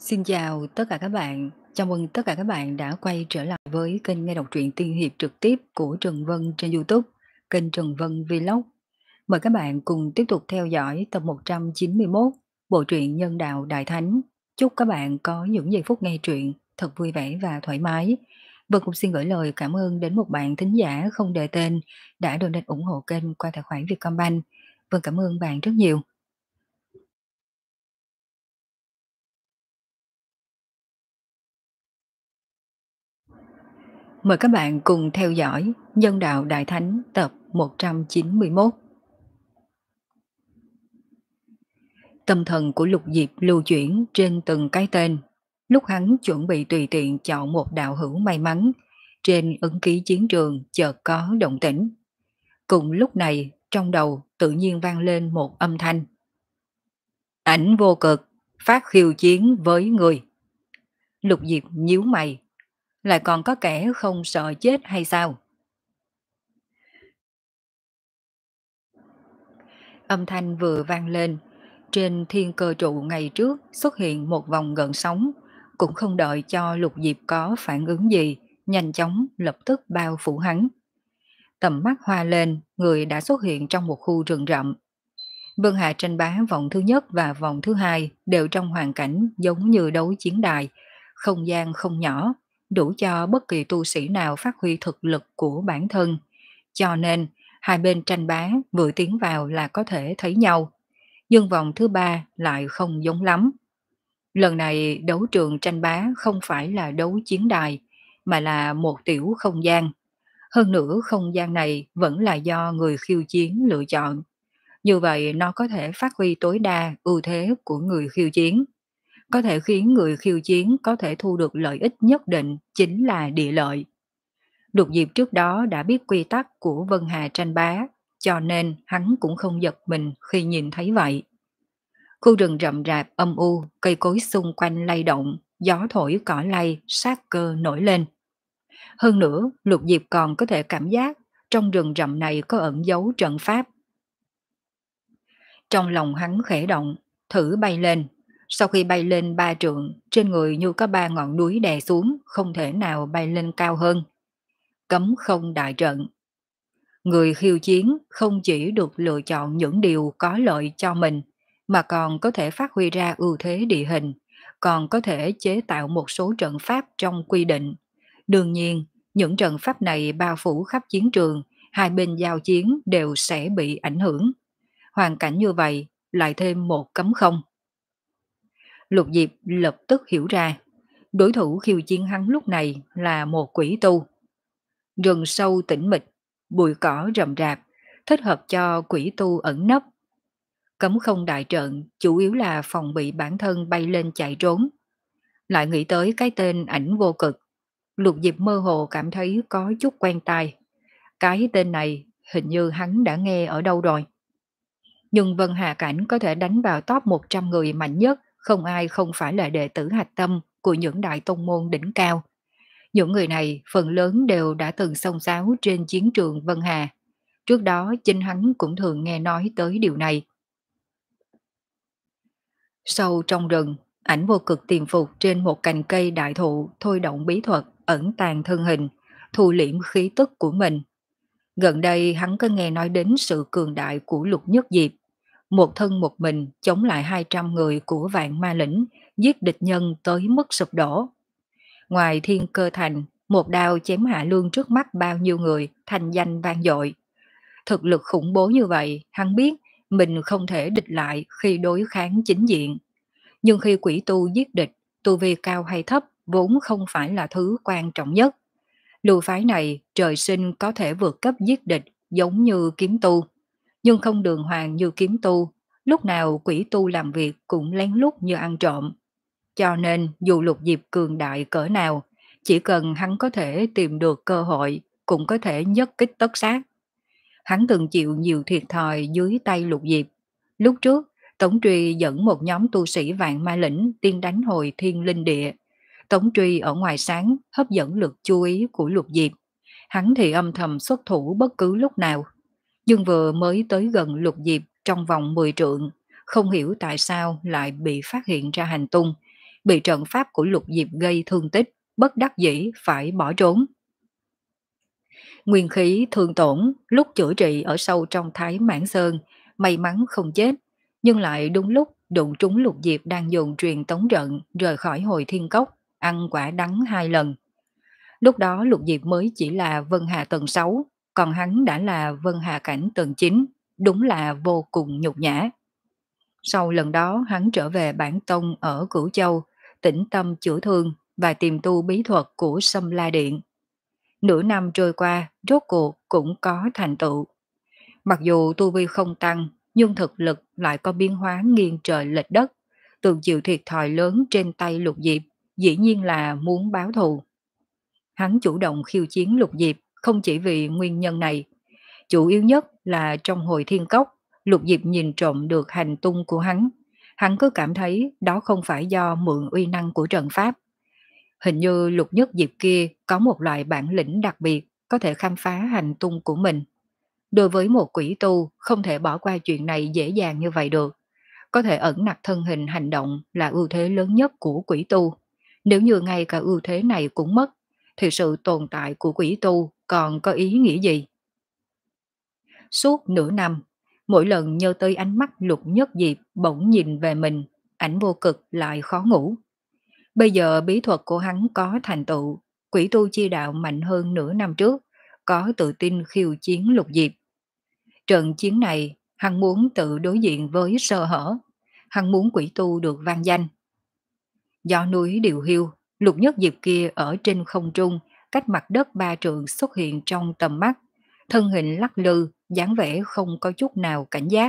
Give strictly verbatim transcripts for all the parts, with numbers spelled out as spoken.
Xin chào tất cả các bạn, chào mừng tất cả các bạn đã quay trở lại với kênh nghe đọc truyện tiên hiệp trực tiếp của Trần Vân trên YouTube, kênh Trần Vân Vlog. Mời các bạn cùng tiếp tục theo dõi tập một trăm chín mươi mốt bộ truyện Nhân đạo Đại Thánh. Chúc các bạn có những giây phút nghe truyện thật vui vẻ và thoải mái. Vân cũng xin gửi lời cảm ơn đến một bạn thính giả không đề tên đã donate ủng hộ kênh qua tài khoản Vietcombank. Vân cảm ơn bạn rất nhiều. Mời các bạn cùng theo dõi Nhân đạo Đại Thánh tập một trăm chín mươi mốt. Tâm thần của Lục Diệp lưu chuyển trên từng cái tên. Lúc hắn chuẩn bị tùy tiện chọn một đạo hữu may mắn, trên ấn ký chiến trường chợt có động tĩnh. Cùng lúc này, trong đầu tự nhiên vang lên một âm thanh. Ảnh vô cực, phát khiêu chiến với người. Lục Diệp nhíu mày, lại còn có kẻ không sợ chết hay sao? Âm thanh vừa vang lên, trên thiên cơ trụ ngày trước xuất hiện một vòng gợn sóng, cũng không đợi cho Lục Diệp có phản ứng gì, nhanh chóng lập tức bao phủ hắn. Tầm mắt hoa lên, người đã xuất hiện trong một khu rừng rậm. Vân Hà tranh bá vòng thứ nhất và vòng thứ hai đều trong hoàn cảnh giống như đấu chiến đài, không gian không nhỏ, đủ cho bất kỳ tu sĩ nào phát huy thực lực của bản thân. Cho nên, hai bên tranh bá vừa tiến vào là có thể thấy nhau. Nhưng vòng thứ ba lại không giống lắm. Lần này đấu trường tranh bá không phải là đấu chiến đài, mà là một tiểu không gian. Hơn nữa không gian này vẫn là do người khiêu chiến lựa chọn. Như vậy nó có thể phát huy tối đa ưu thế của người khiêu chiến. Có thể khiến người khiêu chiến có thể thu được lợi ích nhất định chính là địa lợi. Lục Diệp trước đó đã biết quy tắc của Vân Hà tranh bá, cho nên hắn cũng không giật mình khi nhìn thấy vậy. Khu rừng rậm rạp âm u, cây cối xung quanh lay động, gió thổi cỏ lay, sát cơ nổi lên. Hơn nữa, Lục Diệp còn có thể cảm giác trong rừng rậm này có ẩn dấu trận pháp. Trong lòng hắn khẽ động, thử bay lên. Sau khi bay lên ba trượng, trên người như có ba ngọn núi đè xuống, không thể nào bay lên cao hơn. Cấm không đại trận. Người khiêu chiến không chỉ được lựa chọn những điều có lợi cho mình, mà còn có thể phát huy ra ưu thế địa hình, còn có thể chế tạo một số trận pháp trong quy định. Đương nhiên, những trận pháp này bao phủ khắp chiến trường, hai bên giao chiến đều sẽ bị ảnh hưởng. Hoàn cảnh như vậy, lại thêm một cấm không. Lục Diệp lập tức hiểu ra, đối thủ khiêu chiến hắn lúc này là một quỷ tu. Rừng sâu tĩnh mịch, bụi cỏ rậm rạp, thích hợp cho quỷ tu ẩn nấp. Cấm không đại trận chủ yếu là phòng bị bản thân bay lên chạy trốn. Lại nghĩ tới cái tên ảnh vô cực, Lục Diệp mơ hồ cảm thấy có chút quen tai. Cái tên này hình như hắn đã nghe ở đâu rồi. Nhưng Vân Hà Cảnh có thể đánh vào top một trăm người mạnh nhất, không ai không phải là đệ tử hạch tâm của những đại tông môn đỉnh cao. Những người này phần lớn đều đã từng xông xáo trên chiến trường Vân Hà. Trước đó chính hắn cũng thường nghe nói tới điều này. Sâu trong rừng, ảnh vô cực tiềm phục trên một cành cây đại thụ thôi động bí thuật ẩn tàng thân hình, thu liễm khí tức của mình. Gần đây hắn có nghe nói đến sự cường đại của Lục Nhất Diệp. Một thân một mình chống lại hai trăm người của vạn ma lĩnh, giết địch nhân tới mức sụp đổ. Ngoài thiên cơ thành, một đao chém hạ lương trước mắt bao nhiêu người, thành danh vang dội. Thực lực khủng bố như vậy, hắn biết mình không thể địch lại khi đối kháng chính diện. Nhưng khi quỷ tu giết địch, tu vi cao hay thấp vốn không phải là thứ quan trọng nhất. Lưu phái này trời sinh có thể vượt cấp giết địch giống như kiếm tu, nhưng không đường hoàng như kiếm tu, lúc nào quỷ tu làm việc cũng lén lút như ăn trộm. Cho nên dù Lục Diệp cường đại cỡ nào, chỉ cần hắn có thể tìm được cơ hội, cũng có thể nhất kích tất sát. Hắn từng chịu nhiều thiệt thòi dưới tay Lục Diệp. Lúc trước, Tống Truy dẫn một nhóm tu sĩ vạn ma lĩnh tiên đánh hồi thiên linh địa. Tống Truy ở ngoài sáng hấp dẫn lực chú ý của Lục Diệp. Hắn thì âm thầm xuất thủ bất cứ lúc nào. Nhưng vừa mới tới gần Lục Diệp trong vòng mười trượng, không hiểu tại sao lại bị phát hiện ra hành tung. bị trận pháp của Lục Diệp gây thương tích, bất đắc dĩ phải bỏ trốn. Nguyên khí thương tổn lúc chữa trị ở sâu trong Thái Mãn Sơn, may mắn không chết, nhưng lại đúng lúc đụng trúng Lục Diệp đang dùng truyền tống trận rời khỏi hồi thiên cốc, ăn quả đắng hai lần. Lúc đó Lục Diệp mới chỉ là Vân Hà tầng sáu, còn hắn đã là Vân Hà cảnh tầng chín, đúng là vô cùng nhục nhã. Sau lần đó hắn trở về bản tông ở Cửu Châu, tĩnh tâm chữa thương và tìm tu bí thuật của Sâm La Điện. Nửa năm trôi qua, rốt cuộc cũng có thành tựu. Mặc dù tu vi không tăng, nhưng thực lực lại có biến hóa nghiêng trời lệch đất, từng chịu thiệt thòi lớn trên tay Lục Diệp, dĩ nhiên là muốn báo thù. Hắn chủ động khiêu chiến Lục Diệp không chỉ vì nguyên nhân này, chủ yếu nhất là trong hồi thiên cốc, Lục Diệp nhìn trộm được hành tung của hắn. Hắn cứ cảm thấy đó không phải do mượn uy năng của trận pháp. Hình như Lục Nhất Diệp kia có một loại bản lĩnh đặc biệt có thể khám phá hành tung của mình. Đối với một quỷ tu không thể bỏ qua chuyện này dễ dàng như vậy được. Có thể ẩn nặc thân hình hành động là ưu thế lớn nhất của quỷ tu. Nếu như ngay cả ưu thế này cũng mất, thì sự tồn tại của quỷ tu còn có ý nghĩa gì? Suốt nửa năm, mỗi lần nhớ tới ánh mắt Lục Nhất Diệp bỗng nhìn về mình, ảnh vô cực lại khó ngủ. Bây giờ bí thuật của hắn có thành tựu, quỷ tu chi đạo mạnh hơn nửa năm trước, có tự tin khiêu chiến Lục Diệp. Trận chiến này, hắn muốn tự đối diện với sơ hở, hắn muốn quỷ tu được vang danh. Do núi điều hiu, Lục Nhất Diệp kia ở trên không trung, cách mặt đất ba trượng xuất hiện trong tầm mắt, thân hình lắc lư, dáng vẻ không có chút nào cảnh giác.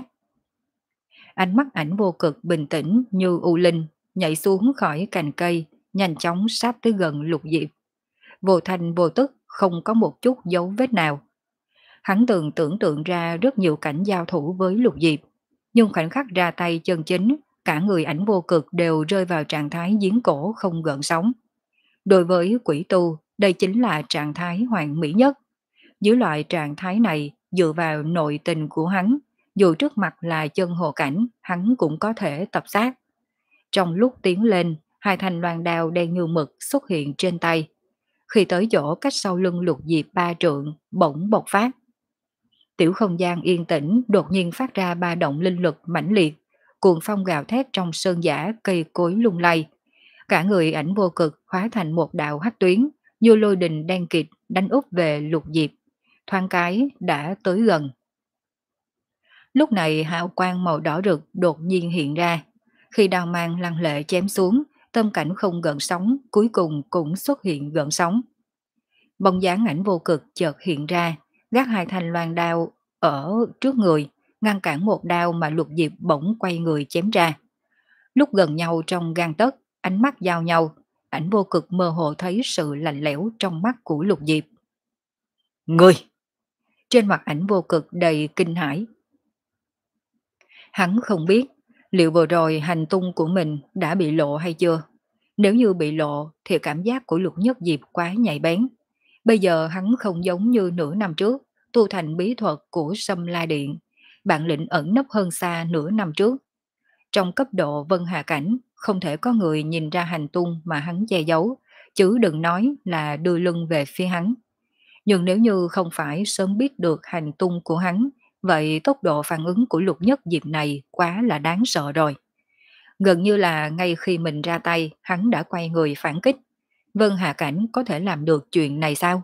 Ánh mắt ảnh vô cực bình tĩnh như u linh, nhảy xuống khỏi cành cây, nhanh chóng sát tới gần Lục Diệp. Vô thanh vô tức, không có một chút dấu vết nào. Hắn từng tưởng tượng ra rất nhiều cảnh giao thủ với Lục Diệp, nhưng khoảnh khắc ra tay chân chính, cả người ảnh vô cực đều rơi vào trạng thái giếng cổ không gợn sóng. Đối với quỷ tu, đây chính là trạng thái hoàn mỹ nhất. Dưới loại trạng thái này, dựa vào nội tình của hắn, dù trước mặt là chân hồ cảnh, hắn cũng có thể tập sát. Trong lúc tiến lên, hai thanh loan đao đen như mực xuất hiện trên tay. Khi tới chỗ cách sau lưng Lục Diệp ba trượng, bỗng bộc phát. Tiểu không gian yên tĩnh đột nhiên phát ra ba động linh lực mãnh liệt, cuồng phong gào thét trong sơn giả cây cối lung lay. Cả người ảnh vô cực hóa thành một đạo hắc tuyến, như lôi đình đen kịt đánh úp về Lục Diệp. Thoáng cái đã tới gần. Lúc này hào quang màu đỏ rực đột nhiên hiện ra. Khi đao mang lăng lệ chém xuống, tâm cảnh không gợn sóng, cuối cùng cũng xuất hiện gợn sóng. Bóng dáng ảnh vô cực chợt hiện ra, gác hai thanh loan đao ở trước người, ngăn cản một đao mà Lục Diệp bỗng quay người chém ra. Lúc gần nhau trong gang tấc, ánh mắt giao nhau, ảnh vô cực mơ hồ thấy sự lạnh lẽo trong mắt của Lục Diệp. Người! Trên mặt ảnh vô cực đầy kinh hãi. Hắn không biết liệu vừa rồi hành tung của mình đã bị lộ hay chưa. Nếu như bị lộ thì cảm giác của Lục Nhất Diệp quá nhạy bén. Bây giờ hắn không giống như nửa năm trước, tu thành bí thuật của Sâm La Điện, bản lĩnh ẩn nấp hơn xa nửa năm trước. Trong cấp độ Vân Hà Cảnh, không thể có người nhìn ra hành tung mà hắn che giấu, chứ đừng nói là đưa lưng về phía hắn. Nhưng nếu như không phải sớm biết được hành tung của hắn, vậy tốc độ phản ứng của Lục Nhất Diệp này quá là đáng sợ rồi. Gần như là ngay khi mình ra tay, hắn đã quay người phản kích. Vân Hạ Cảnh có thể làm được chuyện này sao?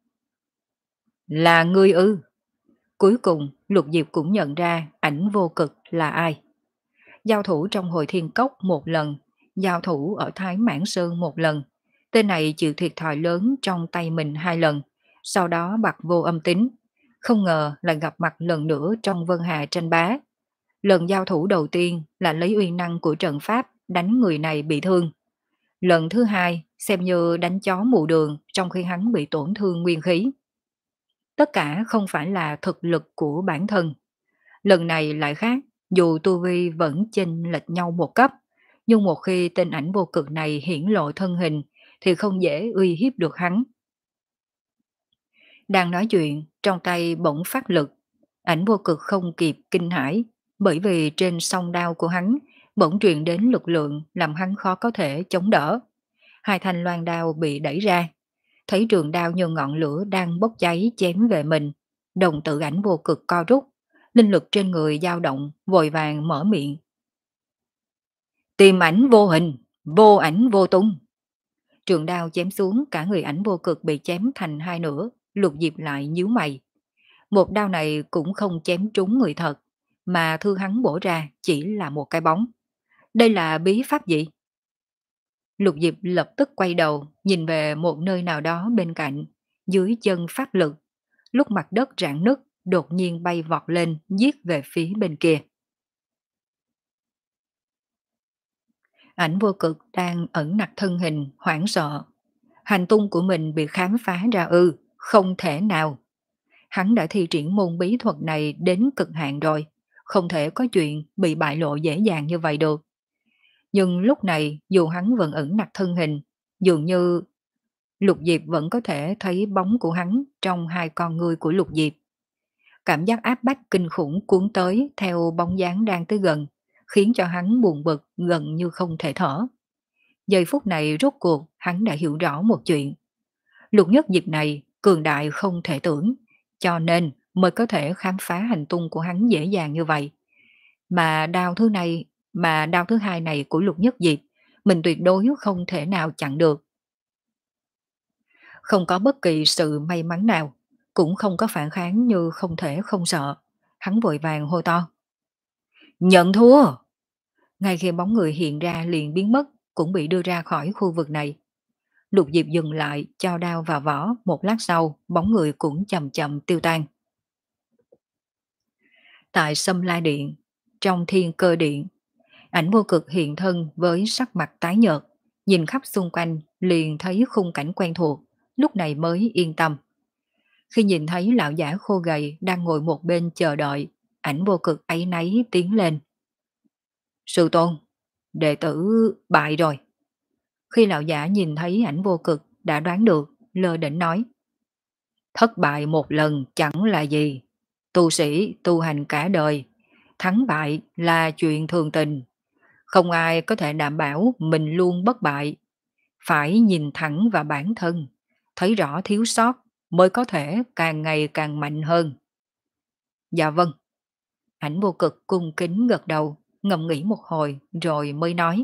Là ngươi ư? Cuối cùng, Lục Diệp cũng nhận ra ảnh vô cực là ai. Giao thủ trong hồi thiên cốc một lần, giao thủ ở Thái Mãn Sơn một lần. Tên này chịu thiệt thòi lớn trong tay mình hai lần, sau đó bạc vô âm tính. Không ngờ lại gặp mặt lần nữa trong Vân Hà tranh bá. Lần giao thủ đầu tiên là lấy uy năng của trận pháp đánh người này bị thương. Lần thứ hai xem như đánh chó mù đường trong khi hắn bị tổn thương nguyên khí. Tất cả không phải là thực lực của bản thân. Lần này lại khác, dù tu vi vẫn chênh lệch nhau một cấp, nhưng một khi tên ảnh vô cực này hiển lộ thân hình thì không dễ uy hiếp được hắn. Đang nói chuyện, trong tay bỗng phát lực, ảnh vô cực không kịp kinh hãi, bởi vì trên song đao của hắn bỗng truyền đến lực lượng làm hắn khó có thể chống đỡ. Hai thanh loan đao bị đẩy ra, thấy trường đao như ngọn lửa đang bốc cháy chém về mình. Đồng tử ảnh vô cực co rút, linh lực trên người dao động, vội vàng mở miệng. Tìm ảnh vô hình, vô ảnh vô tung. Trường đao chém xuống, cả người ảnh vô cực bị chém thành hai nửa, Lục Diệp lại nhíu mày. Một đao này cũng không chém trúng người thật, mà thư hắn bổ ra chỉ là một cái bóng. Đây là bí pháp gì? Lục Diệp lập tức quay đầu, nhìn về một nơi nào đó bên cạnh, dưới chân pháp lực. Lúc mặt đất rạn nứt, đột nhiên bay vọt lên, giết về phía bên kia. Ảnh vô cực đang ẩn nặc thân hình, hoảng sợ. Hành tung của mình bị khám phá ra ư, không thể nào. Hắn đã thi triển môn bí thuật này đến cực hạn rồi, không thể có chuyện bị bại lộ dễ dàng như vậy được. Nhưng lúc này dù hắn vẫn ẩn nặc thân hình, dường như Lục Diệp vẫn có thể thấy bóng của hắn trong hai con ngươi của Lục Diệp. Cảm giác áp bách kinh khủng cuốn tới theo bóng dáng đang tới gần, khiến cho hắn buồn bực gần như không thể thở. Giây phút này rốt cuộc hắn đã hiểu rõ một chuyện. Lục Nhất Diệp này cường đại không thể tưởng, cho nên mới có thể khám phá hành tung của hắn dễ dàng như vậy. Mà đao thứ này, mà đao thứ hai này của Lục Nhất Diệp, mình tuyệt đối không thể nào chặn được. Không có bất kỳ sự may mắn nào, cũng không có phản kháng như không thể không sợ. Hắn vội vàng hô to. Nhận thua! Ngay khi bóng người hiện ra liền biến mất, cũng bị đưa ra khỏi khu vực này. Lục Diệp dừng lại, cho đao vào vỏ, một lát sau, bóng người cũng chậm chậm tiêu tan. Tại Sâm La Điện, trong Thiên Cơ Điện, Ảnh vô cực hiện thân với sắc mặt tái nhợt, nhìn khắp xung quanh liền thấy khung cảnh quen thuộc, lúc này mới yên tâm. Khi nhìn thấy lão giả khô gầy đang ngồi một bên chờ đợi, Ảnh vô cực áy náy tiến lên. Sư tôn, đệ tử bại rồi. Khi lão giả nhìn thấy Ảnh vô cực đã đoán được, lơ đễnh nói. Thất bại một lần chẳng là gì, tu sĩ tu hành cả đời, thắng bại là chuyện thường tình. Không ai có thể đảm bảo mình luôn bất bại. Phải nhìn thẳng vào bản thân, thấy rõ thiếu sót mới có thể càng ngày càng mạnh hơn. Dạ vâng. Ảnh vô cực cung kính gật đầu, ngẫm nghĩ một hồi rồi mới nói.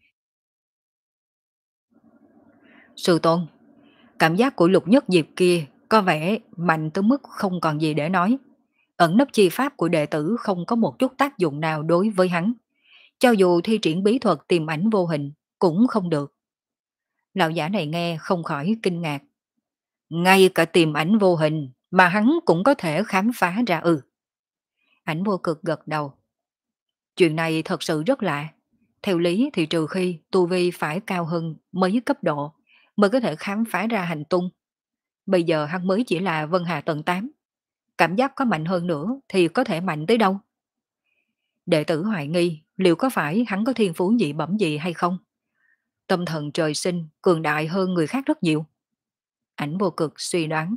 Sư tôn, cảm giác của Lục Nhất Diệp kia có vẻ mạnh tới mức không còn gì để nói. Ẩn nấp chi pháp của đệ tử không có một chút tác dụng nào đối với hắn. Cho dù thi triển bí thuật tìm ảnh vô hình cũng không được. Lão giả này nghe không khỏi kinh ngạc. Ngay cả tìm ảnh vô hình mà hắn cũng có thể khám phá ra ư. Ảnh vô cực gật đầu. Chuyện này thật sự rất lạ. Theo lý thì trừ khi tu vi phải cao hơn mấy cấp độ mới có thể khám phá ra hành tung. Bây giờ hắn mới chỉ là Vân Hà tầng tám. Cảm giác có mạnh hơn nữa thì có thể mạnh tới đâu. Đệ tử hoài nghi liệu có phải hắn có thiên phú dị bẩm gì hay không? Tâm thần trời sinh cường đại hơn người khác rất nhiều. Ảnh vô cực suy đoán.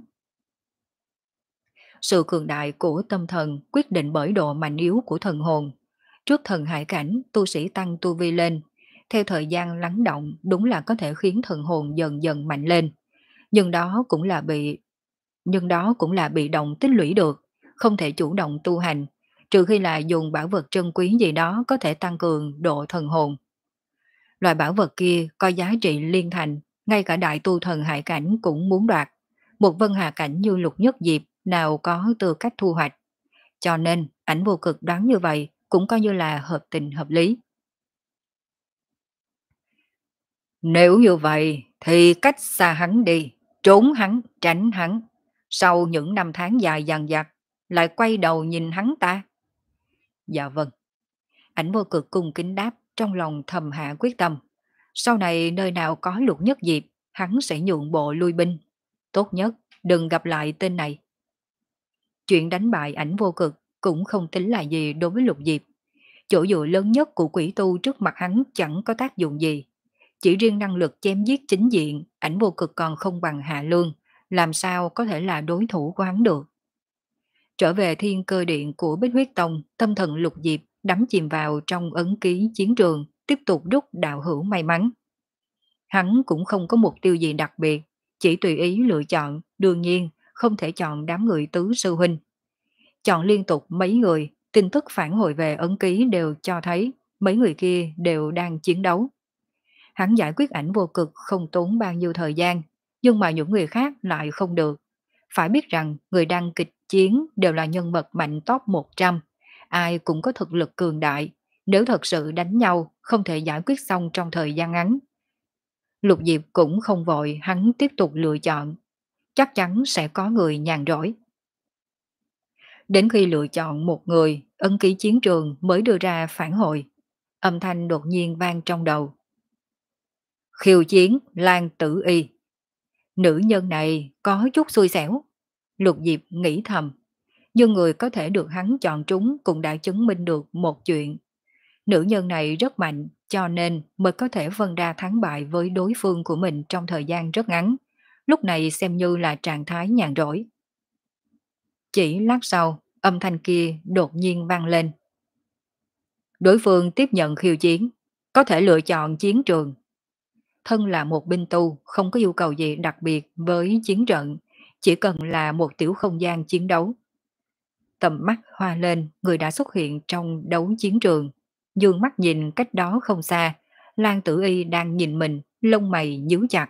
Sự cường đại của tâm thần quyết định bởi độ mạnh yếu của thần hồn. Trước thần hải cảnh, tu sĩ tăng tu vi lên. Theo thời gian lắng động, đúng là có thể khiến thần hồn dần dần mạnh lên. Nhưng đó cũng là bị nhưng đó cũng là bị động tích lũy được, không thể chủ động tu hành, trừ khi là dùng bảo vật trân quý gì đó có thể tăng cường độ thần hồn. Loại bảo vật kia có giá trị liên thành, ngay cả đại tu thần hải cảnh cũng muốn đoạt. Một vân hà cảnh như Lục Nhất Diệp nào có tư cách thu hoạch. Cho nên, ảnh vô cực đoán như vậy cũng coi như là hợp tình hợp lý. Nếu như vậy thì cách xa hắn đi, trốn hắn, tránh hắn. Sau những năm tháng dài dằng dặc, lại quay đầu nhìn hắn ta. Dạ vâng. Ảnh vô cực cung kính đáp, trong lòng thầm hạ quyết tâm. Sau này nơi nào có Lục Nhất Diệp, hắn sẽ nhượng bộ lui binh. Tốt nhất, đừng gặp lại tên này. Chuyện đánh bại ảnh vô cực cũng không tính là gì đối với Lục Diệp. Chỗ dựa lớn nhất của quỷ tu trước mặt hắn chẳng có tác dụng gì. Chỉ riêng năng lực chém giết chính diện, ảnh vô cực còn không bằng Hạ Lương, làm sao có thể là đối thủ của hắn được. Trở về Thiên Cơ Điện của Bích Huyết Tông, tâm thần Lục Diệp đắm chìm vào trong ấn ký chiến trường, tiếp tục rút đạo hữu may mắn. Hắn cũng không có mục tiêu gì đặc biệt, chỉ tùy ý lựa chọn, đương nhiên không thể chọn đám người tứ sư huynh. Chọn liên tục mấy người, tin tức phản hồi về ấn ký đều cho thấy mấy người kia đều đang chiến đấu. Hắn giải quyết ảnh vô cực không tốn bao nhiêu thời gian, nhưng mà những người khác lại không được. Phải biết rằng người đang kịch chiến đều là nhân vật mạnh top một trăm, ai cũng có thực lực cường đại, nếu thật sự đánh nhau không thể giải quyết xong trong thời gian ngắn. Lục Diệp cũng không vội, hắn tiếp tục lựa chọn, chắc chắn sẽ có người nhàn rỗi. Đến khi lựa chọn một người, ấn ký chiến trường mới đưa ra phản hồi. Âm thanh đột nhiên vang trong đầu. Khiêu chiến Lan Tử Y. Nữ nhân này có chút xui xẻo. Lục Diệp nghĩ thầm. Nhưng người có thể được hắn chọn trúng cũng đã chứng minh được một chuyện. Nữ nhân này rất mạnh, cho nên mới có thể phân ra thắng bại với đối phương của mình trong thời gian rất ngắn. Lúc này xem như là trạng thái nhàn rỗi. Chỉ lát sau, âm thanh kia đột nhiên vang lên. Đối phương tiếp nhận khiêu chiến, có thể lựa chọn chiến trường. Thân là một binh tu, không có yêu cầu gì đặc biệt với chiến trận, chỉ cần là một tiểu không gian chiến đấu. Tầm mắt hoa lên, người đã xuất hiện trong đấu chiến trường. Dương mắt nhìn cách đó không xa, Lan Tử Y đang nhìn mình, lông mày nhíu chặt.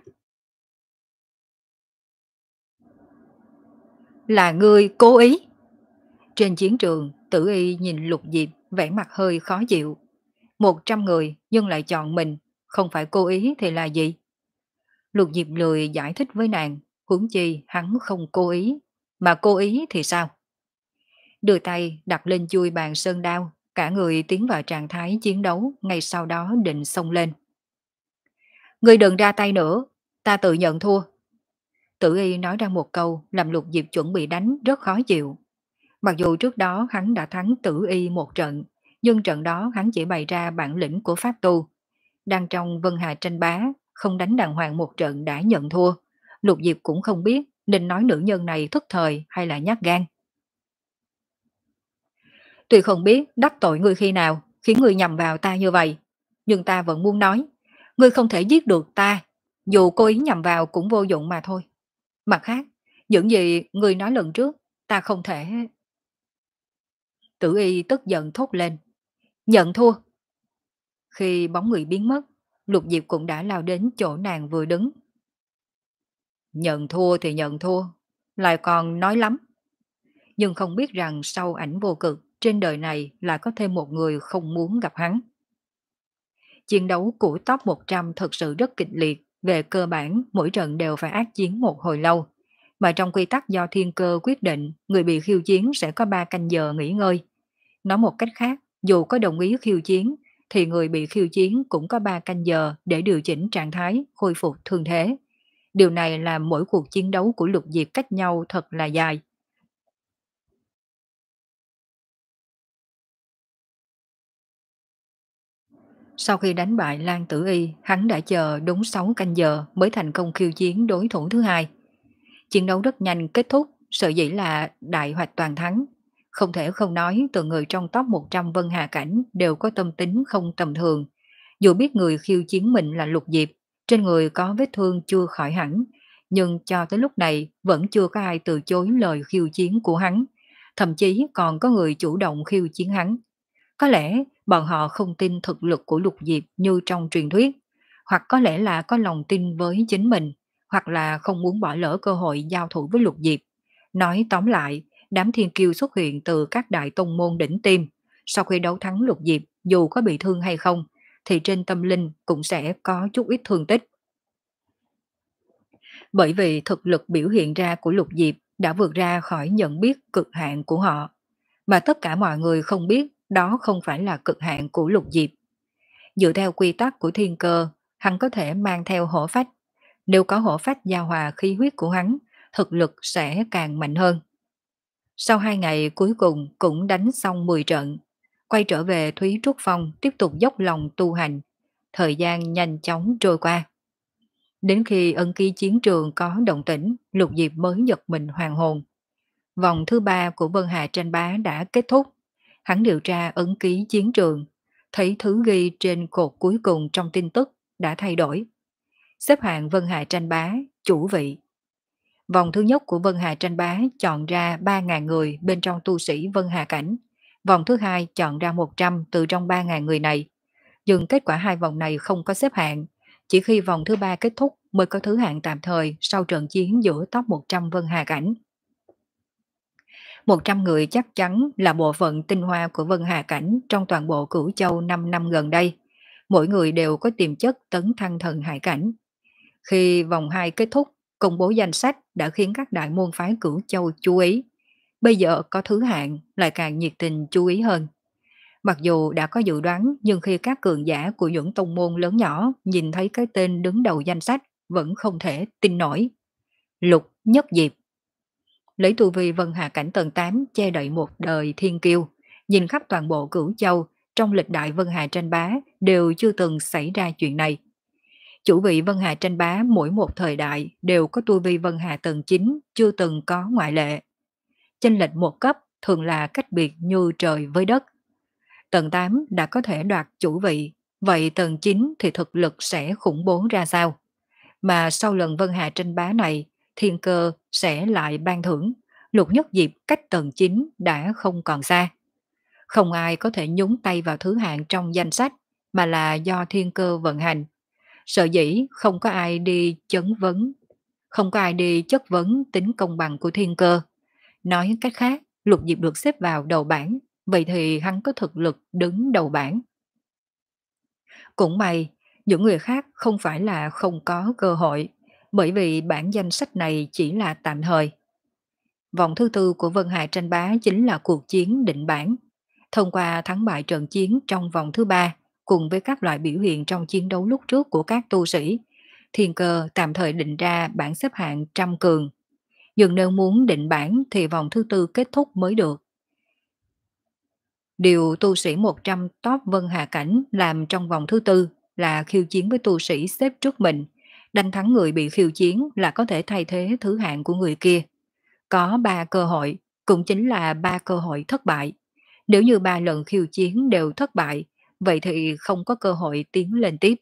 Là ngươi cố ý. Trên chiến trường, Tử Y nhìn Lục Diệp, vẻ mặt hơi khó chịu. Một trăm người nhưng lại chọn mình, không phải cố ý thì là gì? Lục Diệp lười giải thích với nàng, huống chi hắn không cố ý, mà cố ý thì sao? Đưa tay đặt lên chui bàn sơn đao, cả người tiến vào trạng thái chiến đấu, ngay sau đó định xông lên. Ngươi đừng ra tay nữa, ta tự nhận thua. Tử Y nói ra một câu làm Lục Diệp chuẩn bị đánh rất khó chịu. Mặc dù trước đó hắn đã thắng Tử Y một trận, nhưng trận đó hắn chỉ bày ra bản lĩnh của pháp tu. Đang trong Vân Hà tranh bá, không đánh đàng hoàng một trận đã nhận thua. Lục Diệp cũng không biết nên nói nữ nhân này thức thời hay là nhát gan. Tuy không biết đắc tội ngươi khi nào, khiến ngươi nhầm vào ta như vậy, nhưng ta vẫn muốn nói, ngươi không thể giết được ta, dù cố ý nhầm vào cũng vô dụng mà thôi. Mặt khác, những gì ngươi nói lần trước, ta không thể... Tử Y tức giận thốt lên. Nhận thua. Khi bóng người biến mất, Lục Diệp cũng đã lao đến chỗ nàng vừa đứng. Nhận thua thì nhận thua, lại còn nói lắm. Nhưng không biết rằng sau ảnh vô cực, trên đời này lại có thêm một người không muốn gặp hắn. Chiến đấu của top một trăm thật sự rất kịch liệt, về cơ bản mỗi trận đều phải ác chiến một hồi lâu. Mà trong quy tắc do thiên cơ quyết định, người bị khiêu chiến sẽ có ba canh giờ nghỉ ngơi. Nói một cách khác, dù có đồng ý khiêu chiến, thì người bị khiêu chiến cũng có ba canh giờ để điều chỉnh trạng thái, khôi phục thương thế. Điều này làm mỗi cuộc chiến đấu của Lục Diệp cách nhau thật là dài. Sau khi đánh bại Lan Tử Y, hắn đã chờ đúng sáu canh giờ mới thành công khiêu chiến đối thủ thứ hai. Chiến đấu rất nhanh kết thúc, sở dĩ là đại hoạch toàn thắng. Không thể không nói từ người trong top một trăm Vân Hà Cảnh đều có tâm tính không tầm thường. Dù biết người khiêu chiến mình là Lục Diệp, trên người có vết thương chưa khỏi hẳn, nhưng cho tới lúc này vẫn chưa có ai từ chối lời khiêu chiến của hắn. Thậm chí còn có người chủ động khiêu chiến hắn. Có lẽ bọn họ không tin thực lực của Lục Diệp như trong truyền thuyết, hoặc có lẽ là có lòng tin với chính mình, hoặc là không muốn bỏ lỡ cơ hội giao thủ với Lục Diệp. Nói tóm lại, đám thiên kiêu xuất hiện từ các đại tông môn đỉnh tiêm. Sau khi đấu thắng Lục Diệp, dù có bị thương hay không, thì trên tâm linh cũng sẽ có chút ít thương tích. Bởi vì thực lực biểu hiện ra của Lục Diệp đã vượt ra khỏi nhận biết cực hạn của họ. Mà tất cả mọi người không biết đó không phải là cực hạn của Lục Diệp. Dựa theo quy tắc của thiên cơ, hắn có thể mang theo hổ phách. Nếu có hổ phách giao hòa khí huyết của hắn, thực lực sẽ càng mạnh hơn. Sau hai ngày cuối cùng cũng đánh xong mười trận, quay trở về Thúy Trúc Phong tiếp tục dốc lòng tu hành. Thời gian nhanh chóng trôi qua. Đến khi ân ký chiến trường có động tĩnh, Lục Diệp mới giật mình hoàn hồn. Vòng thứ ba của Vân Hà tranh bá đã kết thúc. Hắn điều tra ấn ký chiến trường, thấy thứ ghi trên cột cuối cùng trong tin tức đã thay đổi. Xếp hạng Vân Hà tranh bá, chủ vị. Vòng thứ nhất của Vân Hà tranh bá chọn ra ba nghìn người bên trong tu sĩ Vân Hà cảnh. Vòng thứ hai chọn ra một trăm từ trong ba nghìn người này. Nhưng kết quả hai vòng này không có xếp hạng. Chỉ khi vòng thứ ba kết thúc mới có thứ hạng tạm thời sau trận chiến giữa top một trăm Vân Hà cảnh. một trăm người chắc chắn là bộ phận tinh hoa của Vân Hà cảnh trong toàn bộ Cửu Châu năm năm gần đây. Mỗi người đều có tiềm chất tấn thăng thần hải cảnh. Khi vòng hai kết thúc, công bố danh sách đã khiến các đại môn phái Cửu Châu chú ý. Bây giờ có thứ hạng lại càng nhiệt tình chú ý hơn. Mặc dù đã có dự đoán nhưng khi các cường giả của những tông môn lớn nhỏ nhìn thấy cái tên đứng đầu danh sách vẫn không thể tin nổi. Lục Nhất Diệp. Lấy tu vi Vân Hà cảnh tầng tám che đậy một đời thiên kiêu, nhìn khắp toàn bộ Cửu Châu, trong lịch đại Vân Hà tranh bá đều chưa từng xảy ra chuyện này. Chủ vị Vân Hà tranh bá mỗi một thời đại đều có tu vi Vân Hà tầng chín, chưa từng có ngoại lệ. Chênh lệch một cấp thường là cách biệt như trời với đất. Tầng tám đã có thể đoạt chủ vị, vậy tầng chín thì thực lực sẽ khủng bố ra sao? Mà sau lần Vân Hà tranh bá này, thiên cơ sẽ lại ban thưởng, Lục Nhất Diệp cách tầng chín đã không còn xa. Không ai có thể nhúng tay vào thứ hạng trong danh sách, mà là do thiên cơ vận hành. Sợ dĩ không có ai đi chấn vấn, không có ai đi chất vấn tính công bằng của thiên cơ. Nói cách khác, Lục Diệp được xếp vào đầu bảng, vậy thì hắn có thực lực đứng đầu bảng. Cũng may, những người khác không phải là không có cơ hội, bởi vì bản danh sách này chỉ là tạm thời. Vòng thứ tư của Vân Hà tranh bá chính là cuộc chiến định bảng. Thông qua thắng bại trận chiến trong vòng thứ ba, cùng với các loại biểu hiện trong chiến đấu lúc trước của các tu sĩ, thiên cơ tạm thời định ra bảng xếp hạng trăm cường. Nhưng nếu muốn định bảng thì vòng thứ tư kết thúc mới được. Điều tu sĩ một trăm top Vân Hà cảnh làm trong vòng thứ tư là khiêu chiến với tu sĩ xếp trước mình. Đánh thắng người bị khiêu chiến là có thể thay thế thứ hạng của người kia. Có ba cơ hội, cũng chính là ba cơ hội thất bại. Nếu như ba lần khiêu chiến đều thất bại, vậy thì không có cơ hội tiến lên tiếp.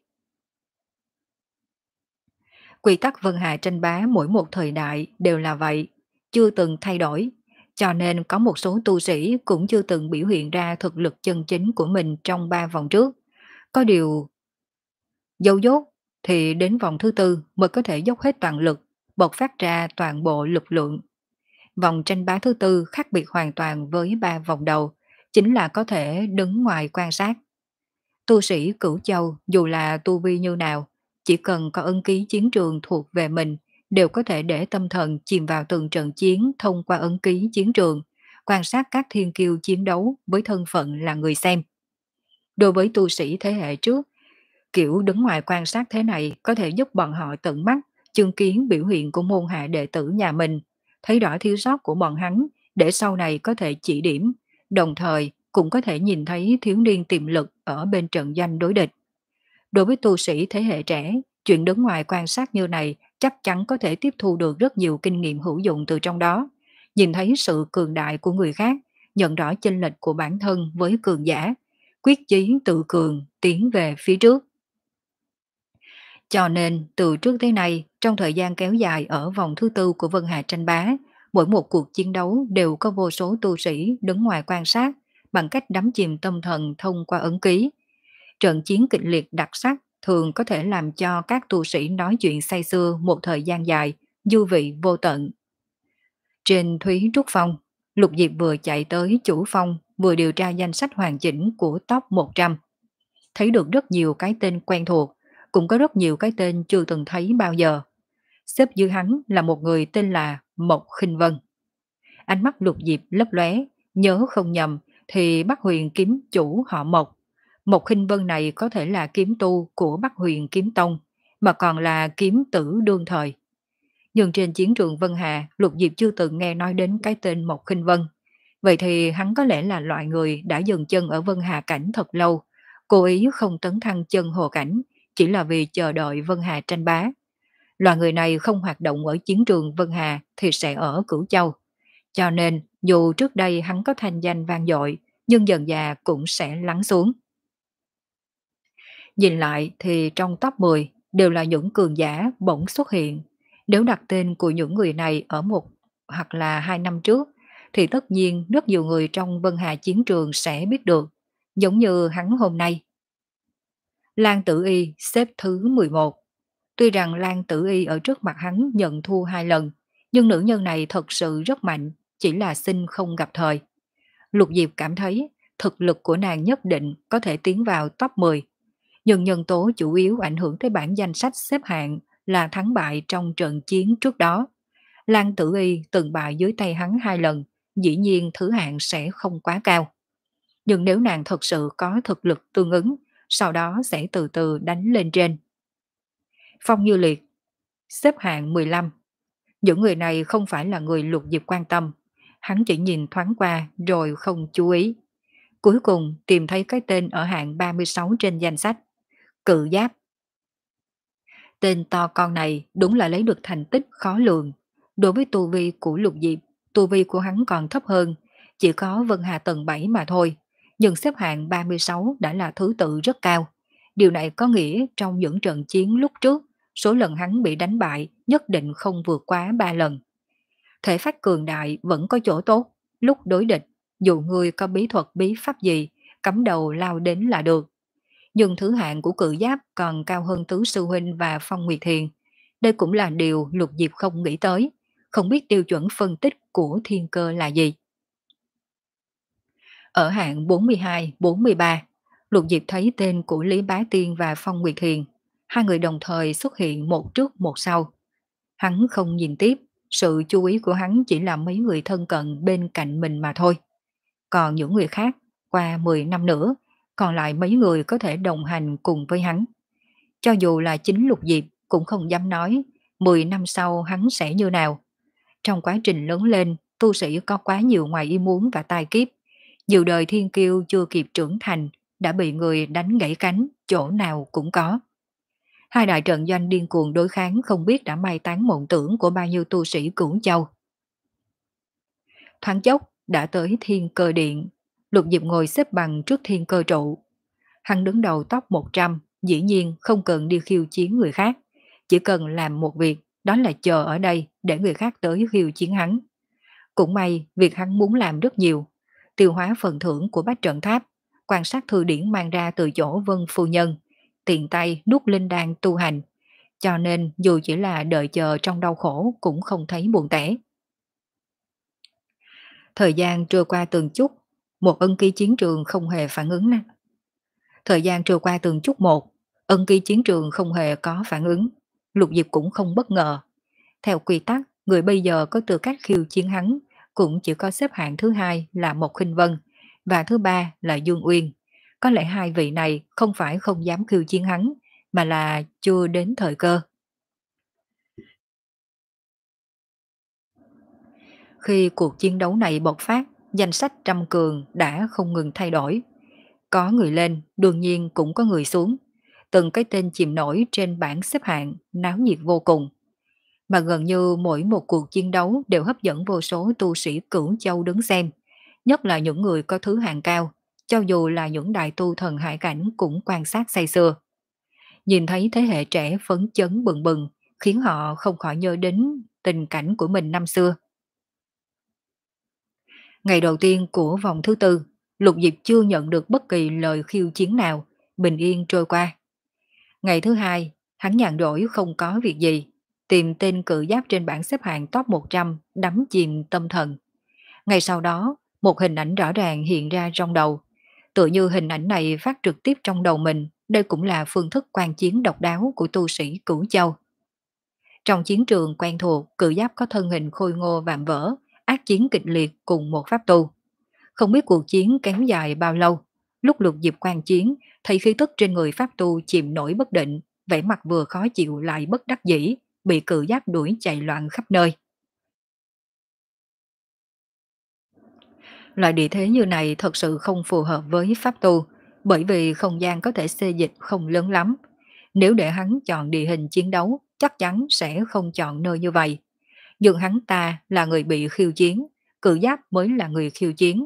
Quy tắc Vân Hà tranh bá mỗi một thời đại đều là vậy, chưa từng thay đổi. Cho nên có một số tu sĩ cũng chưa từng biểu hiện ra thực lực chân chính của mình trong ba vòng trước. Có điều dấu dốt thì đến vòng thứ tư mới có thể dốc hết toàn lực, bộc phát ra toàn bộ lực lượng. Vòng tranh bá thứ tư khác biệt hoàn toàn với ba vòng đầu, chính là có thể đứng ngoài quan sát. Tu sĩ Cửu Châu dù là tu vi như nào, chỉ cần có ấn ký chiến trường thuộc về mình, đều có thể để tâm thần chìm vào từng trận chiến thông qua ấn ký chiến trường, quan sát các thiên kiêu chiến đấu với thân phận là người xem. Đối với tu sĩ thế hệ trước, kiểu đứng ngoài quan sát thế này có thể giúp bọn họ tận mắt chứng kiến biểu hiện của môn hạ đệ tử nhà mình, thấy rõ thiếu sót của bọn hắn để sau này có thể chỉ điểm, đồng thời cũng có thể nhìn thấy thiếu niên tiềm lực ở bên trận doanh đối địch. Đối với tu sĩ thế hệ trẻ, chuyện đứng ngoài quan sát như này chắc chắn có thể tiếp thu được rất nhiều kinh nghiệm hữu dụng từ trong đó, nhìn thấy sự cường đại của người khác, nhận rõ chênh lệch của bản thân với cường giả, quyết chí tự cường tiến về phía trước. Cho nên, từ trước tới nay, trong thời gian kéo dài ở vòng thứ tư của Vân Hà tranh bá, mỗi một cuộc chiến đấu đều có vô số tu sĩ đứng ngoài quan sát bằng cách đắm chìm tâm thần thông qua ấn ký. Trận chiến kịch liệt đặc sắc thường có thể làm cho các tu sĩ nói chuyện say sưa một thời gian dài, dư vị vô tận. Trên Thúy Trúc Phong, Lục Diệp vừa chạy tới chủ phong, vừa điều tra danh sách hoàn chỉnh của top một trăm. Thấy được rất nhiều cái tên quen thuộc, cũng có rất nhiều cái tên chưa từng thấy bao giờ. Xếp dưới hắn là một người tên là Mộc Khinh Vân. Ánh mắt Lục Diệp lấp lóe, nhớ không nhầm thì Bắc Huyền kiếm chủ họ Mộc. Mộc Khinh Vân này có thể là kiếm tu của Bắc Huyền kiếm tông, mà còn là kiếm tử đương thời. Nhưng trên chiến trường Vân Hà, Lục Diệp chưa từng nghe nói đến cái tên Mộc Khinh Vân. Vậy thì hắn có lẽ là loại người đã dừng chân ở Vân Hà cảnh thật lâu, cố ý không tấn thăng chân hồ cảnh, chỉ là vì chờ đợi Vân Hà tranh bá. Loại người này không hoạt động ở chiến trường Vân Hà thì sẽ ở Cửu Châu. Cho nên, dù trước đây hắn có thanh danh vang dội, nhưng dần dà cũng sẽ lắng xuống. Nhìn lại thì trong top mười đều là những cường giả bỗng xuất hiện. Nếu đặt tên của những người này ở một hoặc là hai năm trước, thì tất nhiên rất nhiều người trong Vân Hà chiến trường sẽ biết được, giống như hắn hôm nay. Lan Tử Y xếp thứ mười một. Tuy rằng Lan Tử Y ở trước mặt hắn nhận thua hai lần, nhưng nữ nhân này thật sự rất mạnh, chỉ là sinh không gặp thời. Lục Diệp cảm thấy thực lực của nàng nhất định có thể tiến vào top mười, nhưng nhân tố chủ yếu ảnh hưởng tới bảng danh sách xếp hạng là thắng bại trong trận chiến trước đó. Lan Tử Y từng bại dưới tay hắn hai lần, dĩ nhiên thứ hạng sẽ không quá cao. Nhưng nếu nàng thật sự có thực lực tương ứng, sau đó sẽ từ từ đánh lên trên. Phong Như Liệt xếp hạng mười lăm. Những người này không phải là người Lục Diệp quan tâm, hắn chỉ nhìn thoáng qua rồi không chú ý. Cuối cùng tìm thấy cái tên ở hạng ba mươi sáu trên danh sách, Cự Giáp. Tên to con này đúng là lấy được thành tích khó lường. Đối với tu vi của Lục Diệp, tu vi của hắn còn thấp hơn, chỉ có Vân Hà tầng bảy mà thôi. Nhưng xếp hạng ba mươi sáu đã là thứ tự rất cao. Điều này có nghĩa trong những trận chiến lúc trước, số lần hắn bị đánh bại nhất định không vượt quá ba lần. Thể phách cường đại vẫn có chỗ tốt, lúc đối địch, dù người có bí thuật bí pháp gì, cắm đầu lao đến là được. Nhưng thứ hạng của Cự Giáp còn cao hơn Tứ Sư Huynh và Phong Nguyệt Thiền. Đây cũng là điều Lục Diệp không nghĩ tới, không biết tiêu chuẩn phân tích của thiên cơ là gì. Ở hạng bốn mươi hai bốn mươi ba, Lục Diệp thấy tên của Lý Bá Tiên và Phong Nguyệt Thiền. Hai người đồng thời xuất hiện một trước một sau. Hắn không nhìn tiếp, sự chú ý của hắn chỉ là mấy người thân cận bên cạnh mình mà thôi. Còn những người khác, qua mười năm nữa, còn lại mấy người có thể đồng hành cùng với hắn. Cho dù là chính Lục Diệp cũng không dám nói mười năm sau hắn sẽ như nào. Trong quá trình lớn lên, tu sĩ có quá nhiều ngoài ý muốn và tai kiếp. Nhiều đời thiên kiêu chưa kịp trưởng thành, đã bị người đánh gãy cánh, chỗ nào cũng có. Hai đại trận doanh điên cuồng đối kháng không biết đã mai tán mộng tưởng của bao nhiêu tu sĩ Cửu Châu. Thoáng chốc đã tới Thiên Cơ Điện, Lục Diệp ngồi xếp bằng trước Thiên Cơ Trụ. Hắn đứng đầu top một trăm, dĩ nhiên không cần đi khiêu chiến người khác, chỉ cần làm một việc, đó là chờ ở đây để người khác tới khiêu chiến hắn. Cũng may, việc hắn muốn làm rất nhiều, tiêu hóa phần thưởng của bách trận tháp, quan sát thư điển mang ra từ chỗ Vân Phu Nhân, tiện tay nuốt linh đan tu hành, cho nên dù chỉ là đợi chờ trong đau khổ cũng không thấy buồn tẻ. Thời gian trôi qua từng chút, một ân ký chiến trường không hề phản ứng. Thời gian trôi qua từng chút một, ân ký chiến trường không hề có phản ứng. Lục Diệp cũng không bất ngờ. Theo quy tắc, người bây giờ có tư cách khiêu chiến hắn cũng chỉ có xếp hạng thứ hai là Mộc Khinh Vân và thứ ba là Dương Uyên. Có lẽ hai vị này không phải không dám khiêu chiến hắn, mà là chưa đến thời cơ. Khi cuộc chiến đấu này bộc phát, danh sách trăm cường đã không ngừng thay đổi. Có người lên, đương nhiên cũng có người xuống. Từng cái tên chìm nổi trên bảng xếp hạng, náo nhiệt vô cùng. Mà gần như mỗi một cuộc chiến đấu đều hấp dẫn vô số tu sĩ Cửu Châu đứng xem. Nhất là những người có thứ hạng cao, cho dù là những đại tu thần hải cảnh cũng quan sát say sưa. Nhìn thấy thế hệ trẻ phấn chấn bừng bừng, khiến họ không khỏi nhớ đến tình cảnh của mình năm xưa. Ngày đầu tiên của vòng thứ tư, Lục Diệp chưa nhận được bất kỳ lời khiêu chiến nào, bình yên trôi qua. Ngày thứ hai, hắn nhàn rỗi không có việc gì, tìm tên Cự Giáp trên bảng xếp hạng top một trăm, đắm chìm tâm thần. Ngày sau đó, một hình ảnh rõ ràng hiện ra trong đầu. Tựa như hình ảnh này phát trực tiếp trong đầu mình, đây cũng là phương thức quan chiến độc đáo của tu sĩ Cửu Châu. Trong chiến trường quen thuộc, Cự Giáp có thân hình khôi ngô vạm vỡ, ác chiến kịch liệt cùng một pháp tu. Không biết cuộc chiến kéo dài bao lâu, lúc Lục Diệp quan chiến, thấy khí tức trên người pháp tu chìm nổi bất định, vẻ mặt vừa khó chịu lại bất đắc dĩ, bị Cự Giáp đuổi chạy loạn khắp nơi. Loại địa thế như này thật sự không phù hợp với pháp tu, bởi vì không gian có thể xê dịch không lớn lắm. Nếu để hắn chọn địa hình chiến đấu, chắc chắn sẽ không chọn nơi như vậy. Nhưng hắn ta là người bị khiêu chiến, Cự Giáp mới là người khiêu chiến.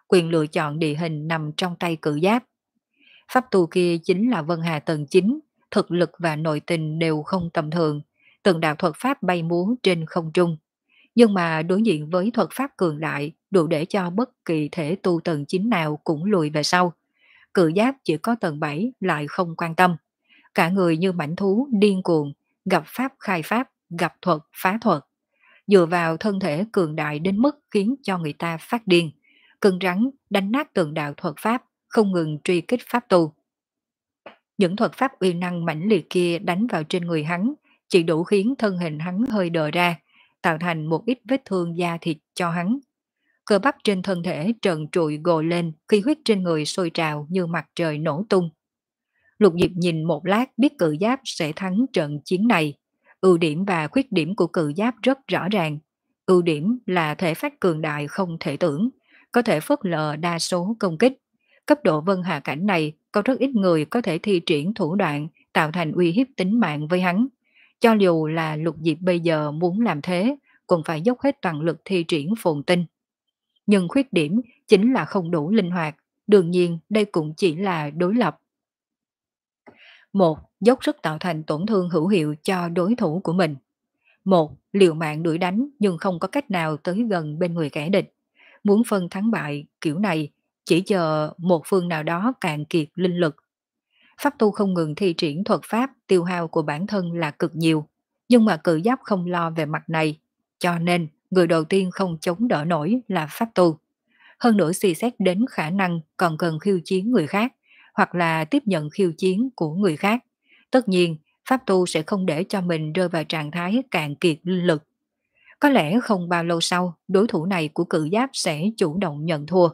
quyền lựa chọn địa hình nằm trong tay cự giáp. Pháp tu kia chính là Vân Hà tầng chín, thực lực và nội tình đều không tầm thường, từng đạo thuật pháp bay múa trên không trung. Nhưng mà đối diện với thuật pháp cường đại đủ để cho bất kỳ thể tu tầng chín nào cũng lùi về sau. Cự giáp chỉ có tầng bảy lại không quan tâm. Cả người như mảnh thú điên cuồng, gặp pháp khai pháp, gặp thuật phá thuật. Dựa vào thân thể cường đại đến mức khiến cho người ta phát điên. Cứng rắn đánh nát từng đạo thuật pháp, không ngừng truy kích pháp tu. Những thuật pháp uy năng mãnh liệt kia đánh vào trên người hắn, chỉ đủ khiến thân hình hắn hơi đờ ra, tạo thành một ít vết thương da thịt cho hắn. Cơ bắp trên thân thể trần trụi gồ lên, khí huyết trên người sôi trào như mặt trời nổ tung. Lục Diệp nhìn một lát biết cự giáp sẽ thắng trận chiến này. Ưu điểm và khuyết điểm của cự giáp rất rõ ràng. Ưu điểm là thể phách cường đại không thể tưởng, có thể phớt lờ đa số công kích. Cấp độ vân hà cảnh này có rất ít người có thể thi triển thủ đoạn tạo thành uy hiếp tính mạng với hắn. Cho dù là Lục Diệp bây giờ muốn làm thế, cũng phải dốc hết toàn lực thi triển phồn tinh. Nhưng khuyết điểm chính là không đủ linh hoạt, đương nhiên đây cũng chỉ là đối lập. Một, dốc sức tạo thành tổn thương hữu hiệu cho đối thủ của mình. Một, liều mạng đuổi đánh nhưng không có cách nào tới gần bên người kẻ địch. Muốn phân thắng bại kiểu này, chỉ chờ một phương nào đó cạn kiệt linh lực. Pháp tu không ngừng thi triển thuật pháp, tiêu hao của bản thân là cực nhiều. Nhưng mà cự giáp không lo về mặt này, cho nên người đầu tiên không chống đỡ nổi là pháp tu. Hơn nữa suy xét đến khả năng còn cần khiêu chiến người khác, hoặc là tiếp nhận khiêu chiến của người khác. Tất nhiên, pháp tu sẽ không để cho mình rơi vào trạng thái cạn kiệt linh lực. Có lẽ không bao lâu sau, đối thủ này của cự giáp sẽ chủ động nhận thua.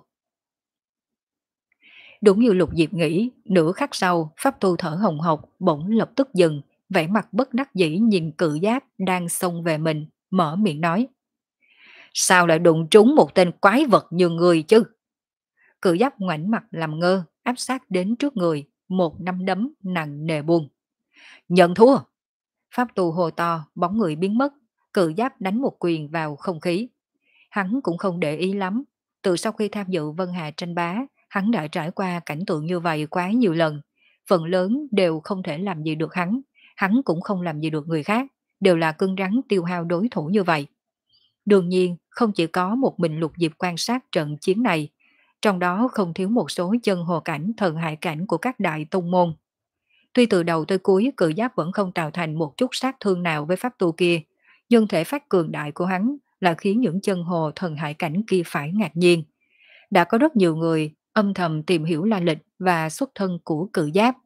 Đúng như Lục Diệp nghĩ, nửa khắc sau, pháp tu thở hồng hộc bỗng lập tức dừng, vẻ mặt bất đắc dĩ nhìn cự giáp đang xông về mình, mở miệng nói. Sao lại đụng trúng một tên quái vật như người chứ? Cự giáp ngoảnh mặt làm ngơ, áp sát đến trước người, một nắm đấm nặng nề buông. Nhận thua! Pháp tu hồ to, bóng người biến mất, cự giáp đánh một quyền vào không khí. Hắn cũng không để ý lắm, từ sau khi tham dự Vân Hà tranh bá, hắn đã trải qua cảnh tượng như vậy quá nhiều lần. Phần lớn đều không thể làm gì được hắn, hắn cũng không làm gì được người khác, đều là cứng rắn tiêu hao đối thủ như vậy. Đương nhiên, không chỉ có một mình Lục Diệp quan sát trận chiến này, trong đó không thiếu một số chân hồ cảnh, thần hại cảnh của các đại tông môn. Tuy từ đầu tới cuối cự giáp vẫn không tạo thành một chút sát thương nào với pháp tu kia, nhưng thể phát cường đại của hắn là khiến những chân hồ thần hại cảnh kia phải ngạc nhiên. Đã có rất nhiều người âm thầm tìm hiểu la lịch và xuất thân của cự giáp.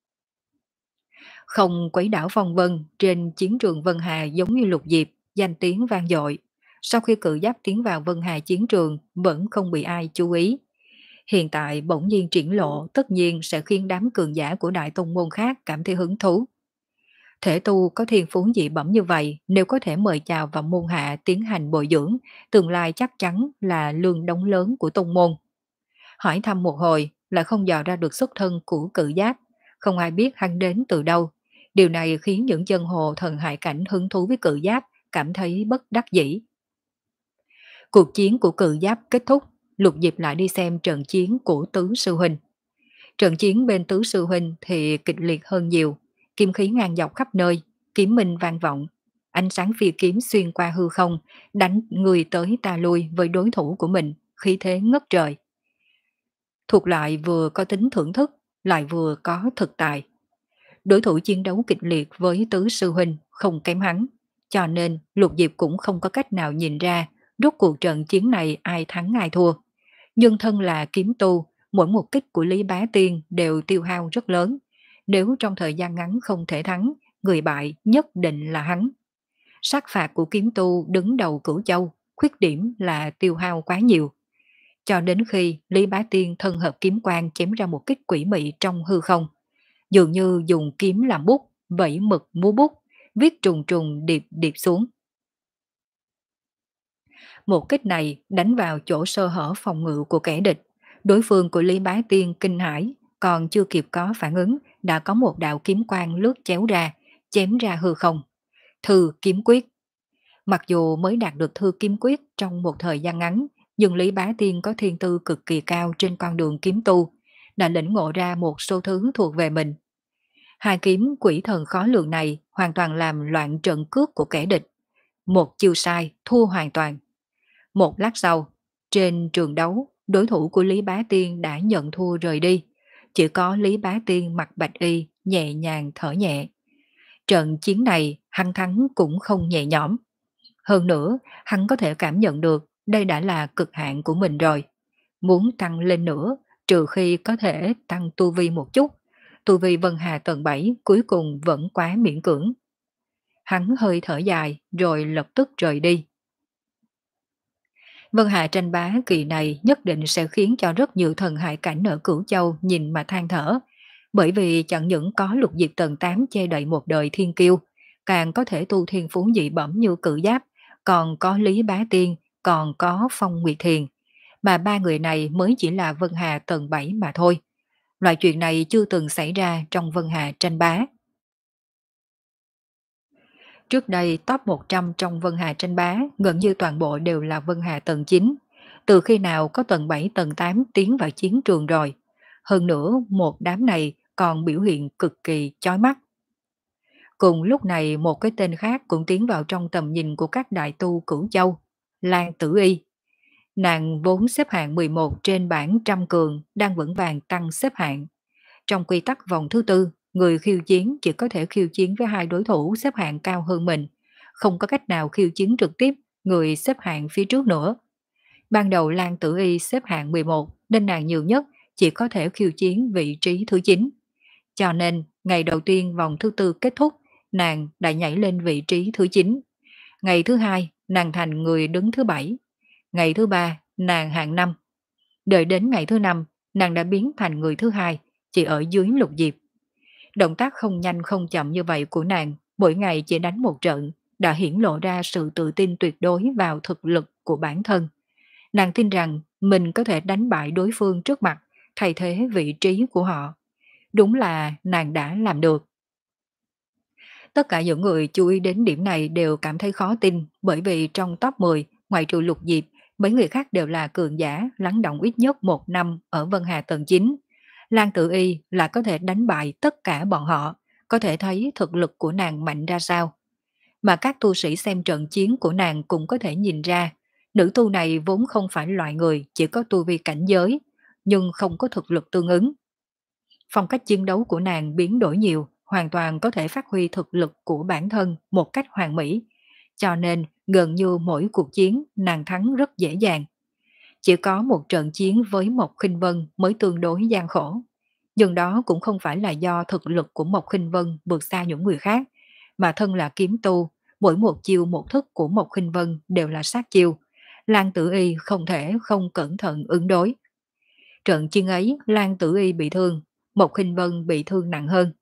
Không quấy đảo phong vân trên chiến trường Vân Hà giống như Lục Diệp, danh tiếng vang dội. Sau khi cự giáp tiến vào Vân Hà chiến trường vẫn không bị ai chú ý. Hiện tại bỗng nhiên triển lộ tất nhiên sẽ khiến đám cường giả của đại tông môn khác cảm thấy hứng thú. Thể tu có thiên phú dị bẩm như vậy, nếu có thể mời chào vào môn hạ tiến hành bồi dưỡng, tương lai chắc chắn là lương đống lớn của tông môn. Hỏi thăm một hồi là không dò ra được xuất thân của cự giáp, không ai biết hắn đến từ đâu. Điều này khiến những chân hồ thần hại cảnh hứng thú với cự giáp cảm thấy bất đắc dĩ. Cuộc chiến của cự giáp kết thúc, Lục Diệp lại đi xem trận chiến của Tứ Sư Huynh. Trận chiến bên Tứ Sư Huynh thì kịch liệt hơn nhiều, kim khí ngang dọc khắp nơi, kiếm minh vang vọng. Ánh sáng phi kiếm xuyên qua hư không, đánh người tới ta lui với đối thủ của mình, khí thế ngất trời. Thuộc lại vừa có tính thưởng thức, lại vừa có thực tài. Đối thủ chiến đấu kịch liệt với Tứ Sư Huynh không kém hắn, cho nên Lục Diệp cũng không có cách nào nhìn ra rốt cuộc trận chiến này ai thắng ai thua. Nhưng thân là kiếm tu, mỗi một kích của Lý Bá Tiên đều tiêu hao rất lớn. Nếu trong thời gian ngắn không thể thắng, người bại nhất định là hắn. Sát phạt của kiếm tu đứng đầu Cửu Châu, khuyết điểm là tiêu hao quá nhiều. Cho đến khi Lý Bá Tiên thân hợp kiếm quang chém ra một kích quỷ mị trong hư không, dường như dùng kiếm làm bút, vẫy mực múa bút, viết trùng trùng điệp điệp xuống. Một kích này đánh vào chỗ sơ hở phòng ngự của kẻ địch. Đối phương của Lý Bá Tiên kinh hãi, còn chưa kịp có phản ứng, đã có một đạo kiếm quang lướt chéo ra, chém ra hư không. Thư kiếm quyết. Mặc dù mới đạt được thư kiếm quyết trong một thời gian ngắn, nhưng Lý Bá Tiên có thiên tư cực kỳ cao trên con đường kiếm tu, đã lĩnh ngộ ra một số thứ thuộc về mình. Hai kiếm quỷ thần khó lường này hoàn toàn làm loạn trận cước của kẻ địch. Một chiêu sai, thua hoàn toàn. Một lát sau, trên trường đấu, đối thủ của Lý Bá Tiên đã nhận thua rời đi. Chỉ có Lý Bá Tiên mặc bạch y, nhẹ nhàng thở nhẹ. Trận chiến này, hắn thắng cũng không nhẹ nhõm. Hơn nữa, hắn có thể cảm nhận được đây đã là cực hạn của mình rồi. Muốn tăng lên nữa, trừ khi có thể tăng tu vi một chút. Tu vi Vân Hà tầng bảy cuối cùng vẫn quá miễn cưỡng. Hắn hơi thở dài rồi lập tức rời đi. Vân Hà tranh bá kỳ này nhất định sẽ khiến cho rất nhiều thần hải cảnh ở Cửu Châu nhìn mà than thở. Bởi vì chẳng những có lục diệp tầng tám che đậy một đời thiên kiêu, càng có thể tu thiên phú dị bẩm như cử giáp, còn có Lý Bá Tiên, còn có Phong Nguyệt Thiền. Mà ba người này mới chỉ là Vân Hà tầng bảy mà thôi. Loại chuyện này chưa từng xảy ra trong Vân Hà tranh bá. Trước đây top một trăm trong Vân Hà tranh bá gần như toàn bộ đều là Vân Hà tầng chín. Từ khi nào có tầng bảy tầng tám tiến vào chiến trường rồi. Hơn nữa một đám này còn biểu hiện cực kỳ chói mắt. Cùng lúc này một cái tên khác cũng tiến vào trong tầm nhìn của các đại tu Cửu Châu, Lan Tử Y. Nàng vốn xếp hạng mười một trên bảng trăm cường đang vững vàng tăng xếp hạng. Trong quy tắc vòng thứ tư, người khiêu chiến chỉ có thể khiêu chiến với hai đối thủ xếp hạng cao hơn mình, không có cách nào khiêu chiến trực tiếp người xếp hạng phía trước nữa. Ban đầu Lan Tử Y xếp hạng mười một nên nàng nhiều nhất chỉ có thể khiêu chiến vị trí thứ chín. Cho nên, ngày đầu tiên vòng thứ tư kết thúc, nàng đã nhảy lên vị trí thứ chín. Ngày thứ hai, nàng thành người đứng thứ bảy. Ngày thứ ba, nàng hạng năm. Đợi đến ngày thứ năm, nàng đã biến thành người thứ hai, chỉ ở dưới lục diệp. Động tác không nhanh không chậm như vậy của nàng, mỗi ngày chỉ đánh một trận, đã hiển lộ ra sự tự tin tuyệt đối vào thực lực của bản thân. Nàng tin rằng mình có thể đánh bại đối phương trước mặt, thay thế vị trí của họ. Đúng là nàng đã làm được. Tất cả những người chú ý đến điểm này đều cảm thấy khó tin, bởi vì trong top mười, ngoại trừ lục diệp, mấy người khác đều là cường giả lắng động ít nhất một năm ở Vân Hà tầng chín. Lan Tử Y là có thể đánh bại tất cả bọn họ, có thể thấy thực lực của nàng mạnh ra sao. Mà các tu sĩ xem trận chiến của nàng cũng có thể nhìn ra, nữ tu này vốn không phải loại người chỉ có tu vi cảnh giới, nhưng không có thực lực tương ứng. Phong cách chiến đấu của nàng biến đổi nhiều, hoàn toàn có thể phát huy thực lực của bản thân một cách hoàn mỹ. Cho nên, gần như mỗi cuộc chiến nàng thắng rất dễ dàng. Chỉ có một trận chiến với Mộc Khinh Vân mới tương đối gian khổ. Nhưng đó cũng không phải là do thực lực của Mộc Khinh Vân vượt xa những người khác, mà thân là kiếm tu, mỗi một chiêu một thức của Mộc Khinh Vân đều là sát chiêu. Lan Tử Y không thể không cẩn thận ứng đối. Trận chiến ấy, Lan Tử Y bị thương, Mộc Khinh Vân bị thương nặng hơn.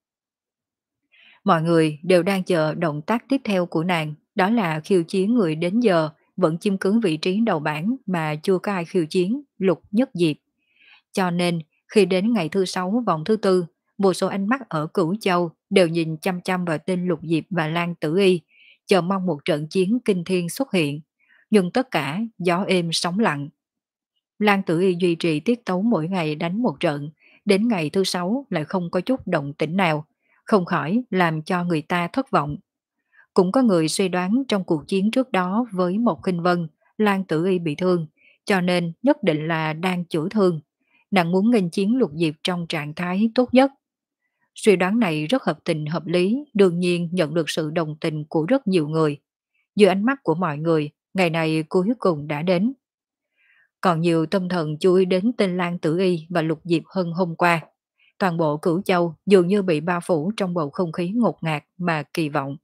Mọi người đều đang chờ động tác tiếp theo của nàng, đó là khiêu chiến người đến giờ vẫn chiếm cứ vị trí đầu bảng mà chưa có ai khiêu chiến, Lục Nhất Diệp. Cho nên, khi đến ngày thứ sáu vòng thứ tư, vô số ánh mắt ở Cửu Châu đều nhìn chăm chăm vào tên Lục Diệp và Lan Tử Y, chờ mong một trận chiến kinh thiên xuất hiện. Nhưng tất cả gió êm sóng lặng. Lan Tử Y duy trì tiết tấu mỗi ngày đánh một trận, đến ngày thứ sáu lại không có chút động tĩnh nào, không khỏi làm cho người ta thất vọng. Cũng có người suy đoán trong cuộc chiến trước đó với Mộc Khinh Vân, Lan Tử Y bị thương, cho nên nhất định là đang chữa thương. Nàng muốn nghênh chiến Lục Diệp trong trạng thái tốt nhất. Suy đoán này rất hợp tình hợp lý, đương nhiên nhận được sự đồng tình của rất nhiều người. Dưới ánh mắt của mọi người, ngày này cuối cùng đã đến. Còn nhiều tâm thần chú ý đến tên Lan Tử Y và Lục Diệp hơn hôm qua. Toàn bộ Cửu Châu dường như bị bao phủ trong bầu không khí ngột ngạt mà kỳ vọng.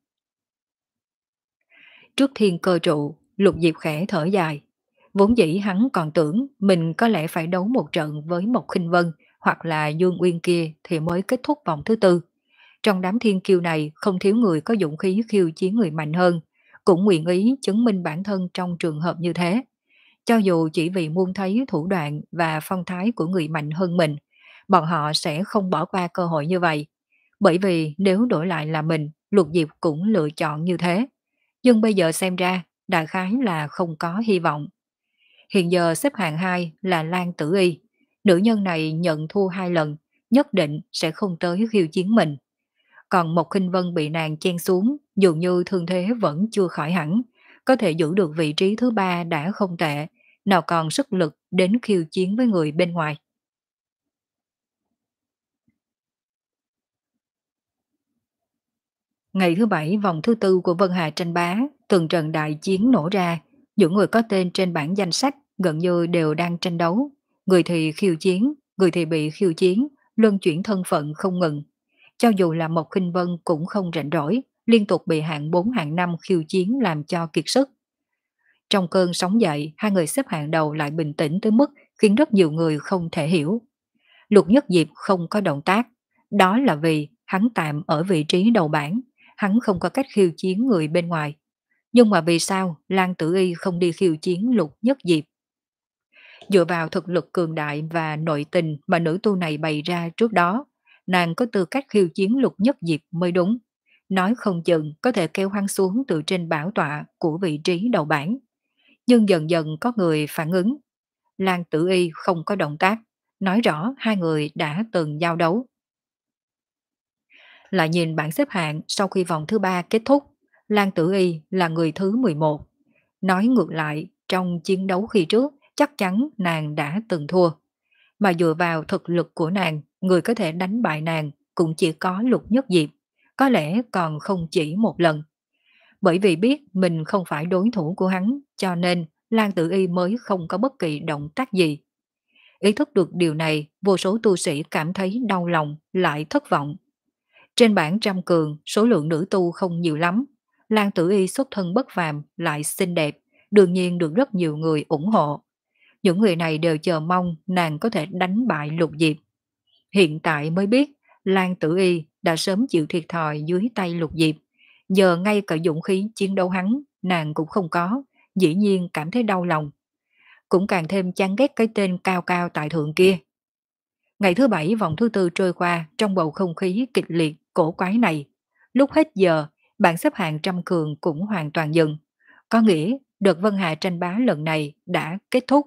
Trước thiên cơ trụ, Lục Diệp khẽ thở dài. Vốn dĩ hắn còn tưởng mình có lẽ phải đấu một trận với Mộc Khinh Vân hoặc là Dương Uyên kia thì mới kết thúc vòng thứ tư. Trong đám thiên kiêu này không thiếu người có dũng khí khiêu chiến người mạnh hơn, cũng nguyện ý chứng minh bản thân trong trường hợp như thế. Cho dù chỉ vì muốn thấy thủ đoạn và phong thái của người mạnh hơn mình, bọn họ sẽ không bỏ qua cơ hội như vậy. Bởi vì nếu đổi lại là mình, Lục Diệp cũng lựa chọn như thế. Nhưng bây giờ xem ra, đại khái là không có hy vọng. Hiện giờ xếp hạng hai là Lan Tử Y. Nữ nhân này nhận thua hai lần, nhất định sẽ không tới khiêu chiến mình. Còn Mộc Khinh Vân bị nàng chen xuống, dường như thương thế vẫn chưa khỏi hẳn, có thể giữ được vị trí thứ ba đã không tệ, nào còn sức lực đến khiêu chiến với người bên ngoài. Ngày thứ bảy vòng thứ tư của Vân Hà tranh bá, từng trận đại chiến nổ ra, những người có tên trên bảng danh sách gần như đều đang tranh đấu, người thì khiêu chiến, người thì bị khiêu chiến, luân chuyển thân phận không ngừng. Cho dù là Mộc Khinh Vân cũng không rảnh rỗi, liên tục bị hạng bốn hạng năm khiêu chiến làm cho kiệt sức. Trong cơn sóng dậy, hai người xếp hạng đầu lại bình tĩnh tới mức khiến rất nhiều người không thể hiểu. Lục Nhất Diệp không có động tác, đó là vì hắn tạm ở vị trí đầu bảng, hắn không có cách khiêu chiến người bên ngoài. Nhưng mà vì sao Lan Tử Y không đi khiêu chiến Lục Nhất Diệp? Dựa vào thực lực cường đại và nội tình mà nữ tu này bày ra trước đó, nàng có tư cách khiêu chiến Lục Nhất Diệp mới đúng. Nói không chừng có thể kéo hắn xuống từ trên bảo tọa của vị trí đầu bảng. Nhưng dần dần có người phản ứng. Lan Tử Y không có động tác, nói rõ hai người đã từng giao đấu. Lại nhìn bảng xếp hạng sau khi vòng thứ ba kết thúc, Lan Tử Y là người thứ mười một. Nói ngược lại, trong chiến đấu khi trước, chắc chắn nàng đã từng thua. Mà dựa vào thực lực của nàng, người có thể đánh bại nàng cũng chỉ có Lục Nhất Diệp, có lẽ còn không chỉ một lần. Bởi vì biết mình không phải đối thủ của hắn, cho nên Lan Tử Y mới không có bất kỳ động tác gì. Ý thức được điều này, vô số tu sĩ cảm thấy đau lòng, lại thất vọng. Trên bảng trăm cường, số lượng nữ tu không nhiều lắm. Lan Tử Y xuất thân bất phàm, lại xinh đẹp, đương nhiên được rất nhiều người ủng hộ. Những người này đều chờ mong nàng có thể đánh bại Lục Diệp. Hiện tại mới biết, Lan Tử Y đã sớm chịu thiệt thòi dưới tay Lục Diệp. Giờ ngay cả dũng khí chiến đấu hắn, nàng cũng không có, dĩ nhiên cảm thấy đau lòng. Cũng càng thêm chán ghét cái tên cao cao tại thượng kia. Ngày thứ bảy vòng thứ tư trôi qua trong bầu không khí kịch liệt, cổ quái này. Lúc hết giờ, bảng xếp hạng trăm cường cũng hoàn toàn dừng. Có nghĩa đợt Vân Hà tranh bá lần này đã kết thúc.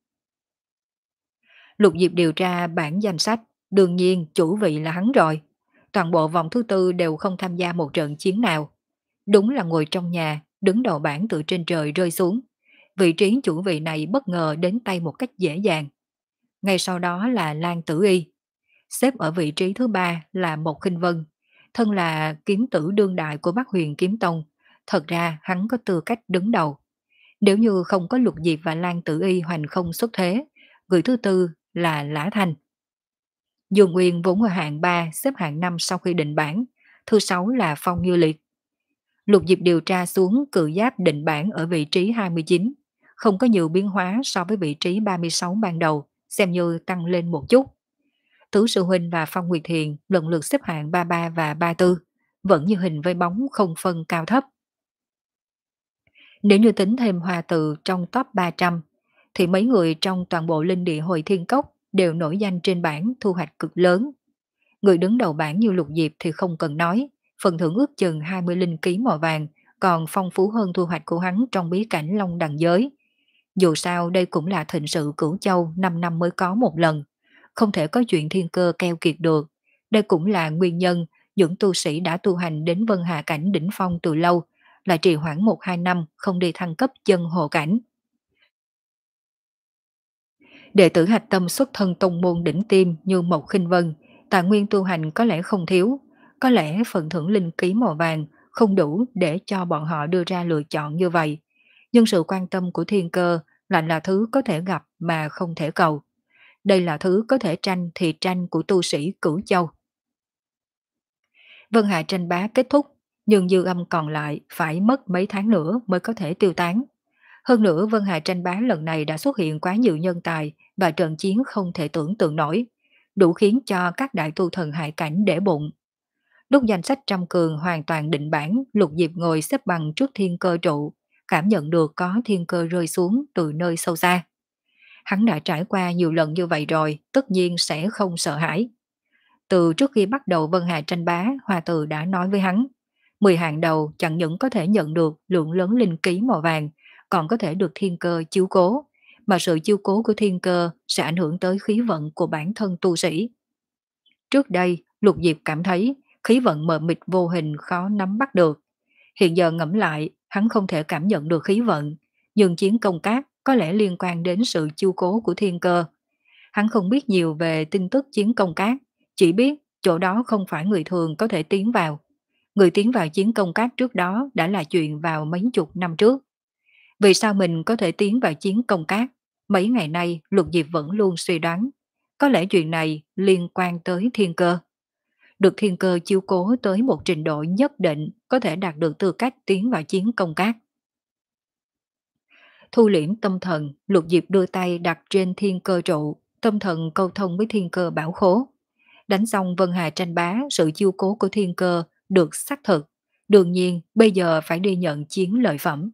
Lục Diệp điều tra bảng danh sách, đương nhiên chủ vị là hắn rồi. Toàn bộ vòng thứ tư đều không tham gia một trận chiến nào. Đúng là ngồi trong nhà, đứng đầu bảng từ trên trời rơi xuống. Vị trí chủ vị này bất ngờ đến tay một cách dễ dàng. Ngay sau đó là Lan Tử Y. Xếp ở vị trí thứ ba là Mộc Khinh Vân. Thân là kiếm tử đương đại của Bắc Huyền Kiếm Tông. Thật ra hắn có tư cách đứng đầu. Nếu như không có Lục Diệp và Lan Tử Y hoành không xuất thế, người thứ tư là Lã Thanh. Dương Nguyên vốn ở hạng ba, xếp hạng năm sau khi định bảng. Thứ sáu là Phong Như Liệt. Lục Diệp điều tra xuống cự giáp định bảng ở vị trí hai mươi chín. Không có nhiều biến hóa so với vị trí ba mươi sáu ban đầu, xem như tăng lên một chút. Tứ Sư Huynh và Phong Nguyệt Thiền lần lượt xếp hạng ba mươi ba và ba mươi tư, vẫn như hình với bóng không phân cao thấp. Nếu như tính thêm Hoa Từ trong top ba trăm, thì mấy người trong toàn bộ linh địa Hồi Thiên Cốc đều nổi danh trên bảng thu hoạch cực lớn. Người đứng đầu bảng như Lục Diệp thì không cần nói, phần thưởng ước chừng hai mươi linh ký màu vàng, còn phong phú hơn thu hoạch của hắn trong bí cảnh Long Đằng Giới. Dù sao đây cũng là thịnh sự Cửu Châu năm năm mới có một lần, không thể có chuyện thiên cơ keo kiệt được. Đây cũng là nguyên nhân những tu sĩ đã tu hành đến Vân Hà Cảnh đỉnh phong từ lâu, lại trì hoãn một hai năm không đi thăng cấp chân hồ cảnh. Đệ tử hạch tâm xuất thân tông môn đỉnh tiêm như Mộc Khinh Vân, tài nguyên tu hành có lẽ không thiếu, có lẽ phần thưởng linh ký màu vàng không đủ để cho bọn họ đưa ra lựa chọn như vậy. Nhưng sự quan tâm của thiên cơ lại là thứ có thể gặp mà không thể cầu. Đây là thứ có thể tranh thì tranh của tu sĩ Cửu Châu. Vân Hạ tranh bá kết thúc, nhưng dư âm còn lại phải mất mấy tháng nữa mới có thể tiêu tán. Hơn nữa Vân Hà tranh bá lần này đã xuất hiện quá nhiều nhân tài và trận chiến không thể tưởng tượng nổi, đủ khiến cho các đại tu thần hải cảnh để bụng. Lúc danh sách trăm cường hoàn toàn định bản, Lục Diệp ngồi xếp bằng trước thiên cơ trụ, cảm nhận được có thiên cơ rơi xuống từ nơi sâu xa. Hắn đã trải qua nhiều lần như vậy rồi, tất nhiên sẽ không sợ hãi. Từ trước khi bắt đầu Vân Hà tranh bá, Hoa Từ đã nói với hắn, mười hạng đầu chẳng những có thể nhận được lượng lớn linh ký màu vàng, còn có thể được thiên cơ chiếu cố, mà sự chiếu cố của thiên cơ sẽ ảnh hưởng tới khí vận của bản thân tu sĩ. Trước đây, Lục Diệp cảm thấy khí vận mờ mịt vô hình khó nắm bắt được. Hiện giờ ngẫm lại, hắn không thể cảm nhận được khí vận, nhưng chiến công cát có lẽ liên quan đến sự chiếu cố của thiên cơ. Hắn không biết nhiều về tin tức chiến công cát, chỉ biết chỗ đó không phải người thường có thể tiến vào. Người tiến vào chiến công cát trước đó đã là chuyện vào mấy chục năm trước. Vì sao mình có thể tiến vào chiến công cát? Mấy ngày nay Lục Diệp vẫn luôn suy đoán. Có lẽ chuyện này liên quan tới thiên cơ. Được thiên cơ chiếu cố tới một trình độ nhất định có thể đạt được tư cách tiến vào chiến công cát. Thu liễm tâm thần, Lục Diệp đưa tay đặt trên thiên cơ trụ, tâm thần câu thông với thiên cơ bảo khố. Đánh xong Vân Hà tranh bá, sự chiếu cố của thiên cơ được xác thực. Đương nhiên, bây giờ phải đi nhận chiến lợi phẩm.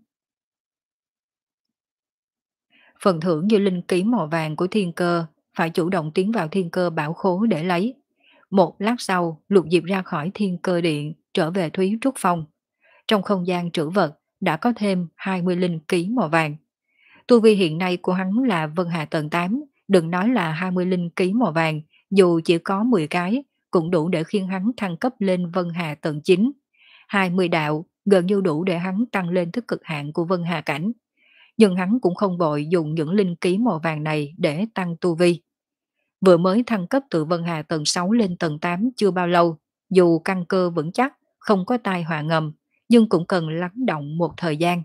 Phần thưởng như linh ký màu vàng của thiên cơ, phải chủ động tiến vào thiên cơ bảo khố để lấy. Một lát sau, Lục Diệp ra khỏi thiên cơ điện, trở về Thúy Trúc Phong. Trong không gian trữ vật, đã có thêm hai mươi linh ký màu vàng. Tu vi hiện nay của hắn là Vân Hà tầng tám, đừng nói là hai mươi linh ký màu vàng, dù chỉ có mười cái, cũng đủ để khiến hắn thăng cấp lên Vân Hà tầng chín. hai mươi đạo gần như đủ để hắn tăng lên thức cực hạn của Vân Hà cảnh. Nhưng hắn cũng không vội dùng những linh ký màu vàng này để tăng tu vi. Vừa mới thăng cấp từ Vân Hà tầng sáu lên tầng tám chưa bao lâu, dù căn cơ vững chắc, không có tai họa ngầm, nhưng cũng cần lắng động một thời gian.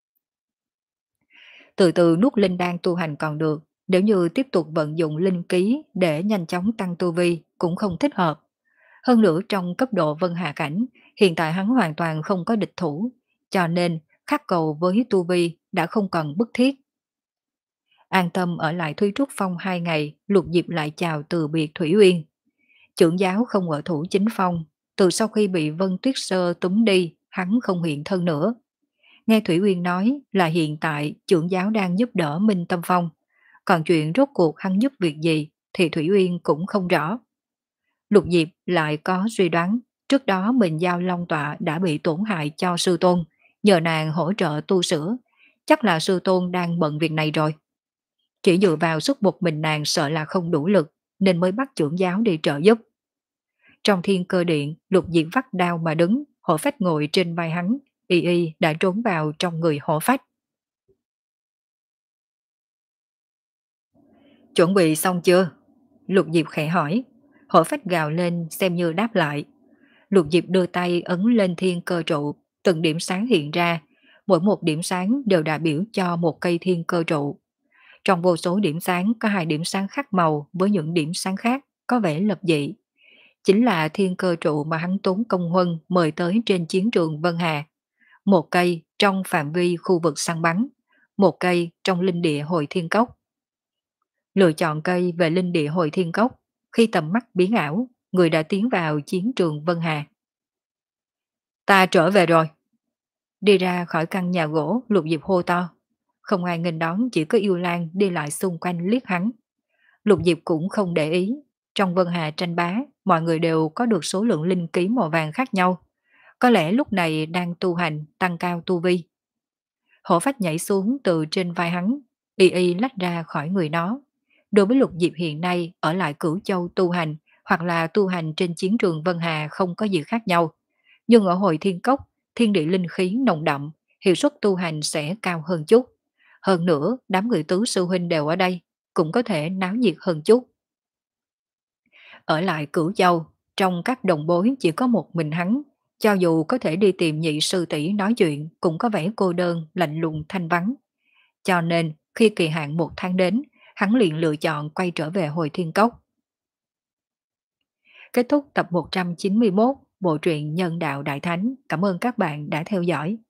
Từ từ nuốt linh đan tu hành còn được, nếu như tiếp tục vận dụng linh ký để nhanh chóng tăng tu vi cũng không thích hợp. Hơn nữa trong cấp độ Vân Hà cảnh, hiện tại hắn hoàn toàn không có địch thủ, cho nên khắc cầu với tu vi đã không còn bức thiết. An tâm ở lại Thúy Trúc Phong hai ngày, Lục Diệp lại chào từ biệt Thủy Uyên. Trưởng giáo không ở thủ chính phong, từ sau khi bị Vân Tuyết Sơ túm đi, hắn không hiện thân nữa. Nghe Thủy Uyên nói là hiện tại trưởng giáo đang giúp đỡ Minh Tâm Phong, còn chuyện rốt cuộc hắn giúp việc gì thì Thủy Uyên cũng không rõ. Lục Diệp lại có suy đoán, trước đó mình giao long tọa đã bị tổn hại cho sư tôn, nhờ nàng hỗ trợ tu sửa, chắc là sư tôn đang bận việc này rồi. Chỉ dựa vào sức một mình nàng sợ là không đủ lực, nên mới bắt trưởng giáo đi trợ giúp. Trong thiên cơ điện, Lục Diệp vắt đao mà đứng, Hổ Phách ngồi trên vai hắn, y y đã trốn vào trong người Hổ Phách. Chuẩn bị xong chưa? Lục Diệp khẽ hỏi. Hổ Phách gào lên xem như đáp lại. Lục Diệp đưa tay ấn lên thiên cơ trụ, từng điểm sáng hiện ra, mỗi một điểm sáng đều đại biểu cho một cây thiên cơ trụ. Trong vô số điểm sáng có hai điểm sáng khác màu với những điểm sáng khác có vẻ lập dị. Chính là thiên cơ trụ mà hắn tốn công huân mời tới trên chiến trường Vân Hà. Một cây trong phạm vi khu vực săn bắn, một cây trong linh địa Hồi Thiên Cốc. Lựa chọn cây về linh địa Hồi Thiên Cốc, khi tầm mắt biến ảo, người đã tiến vào chiến trường Vân Hà. Ta trở về rồi. Đi ra khỏi căn nhà gỗ, Lục Diệp hô to. Không ai nghênh đón, chỉ có Yêu Lan đi lại xung quanh liếc hắn. Lục Diệp cũng không để ý. Trong Vân Hà tranh bá, mọi người đều có được số lượng linh ký màu vàng khác nhau. Có lẽ lúc này đang tu hành, tăng cao tu vi. Hổ Phách nhảy xuống từ trên vai hắn, y y lách ra khỏi người nó. Đối với Lục Diệp hiện nay ở lại Cửu Châu tu hành hoặc là tu hành trên chiến trường Vân Hà không có gì khác nhau. Nhưng ở Hồi Thiên Cốc, thiên địa linh khí nồng đậm, hiệu suất tu hành sẽ cao hơn chút. Hơn nữa, đám người tứ sư huynh đều ở đây, cũng có thể náo nhiệt hơn chút. Ở lại Cửu Châu, trong các đồng bối chỉ có một mình hắn, cho dù có thể đi tìm nhị sư tỷ nói chuyện cũng có vẻ cô đơn, lạnh lùng thanh vắng. Cho nên, khi kỳ hạn một tháng đến, hắn liền lựa chọn quay trở về Hồi Thiên Cốc. Kết thúc tập một trăm chín mươi mốt bộ truyện Nhân Đạo Đại Thánh. Cảm ơn các bạn đã theo dõi.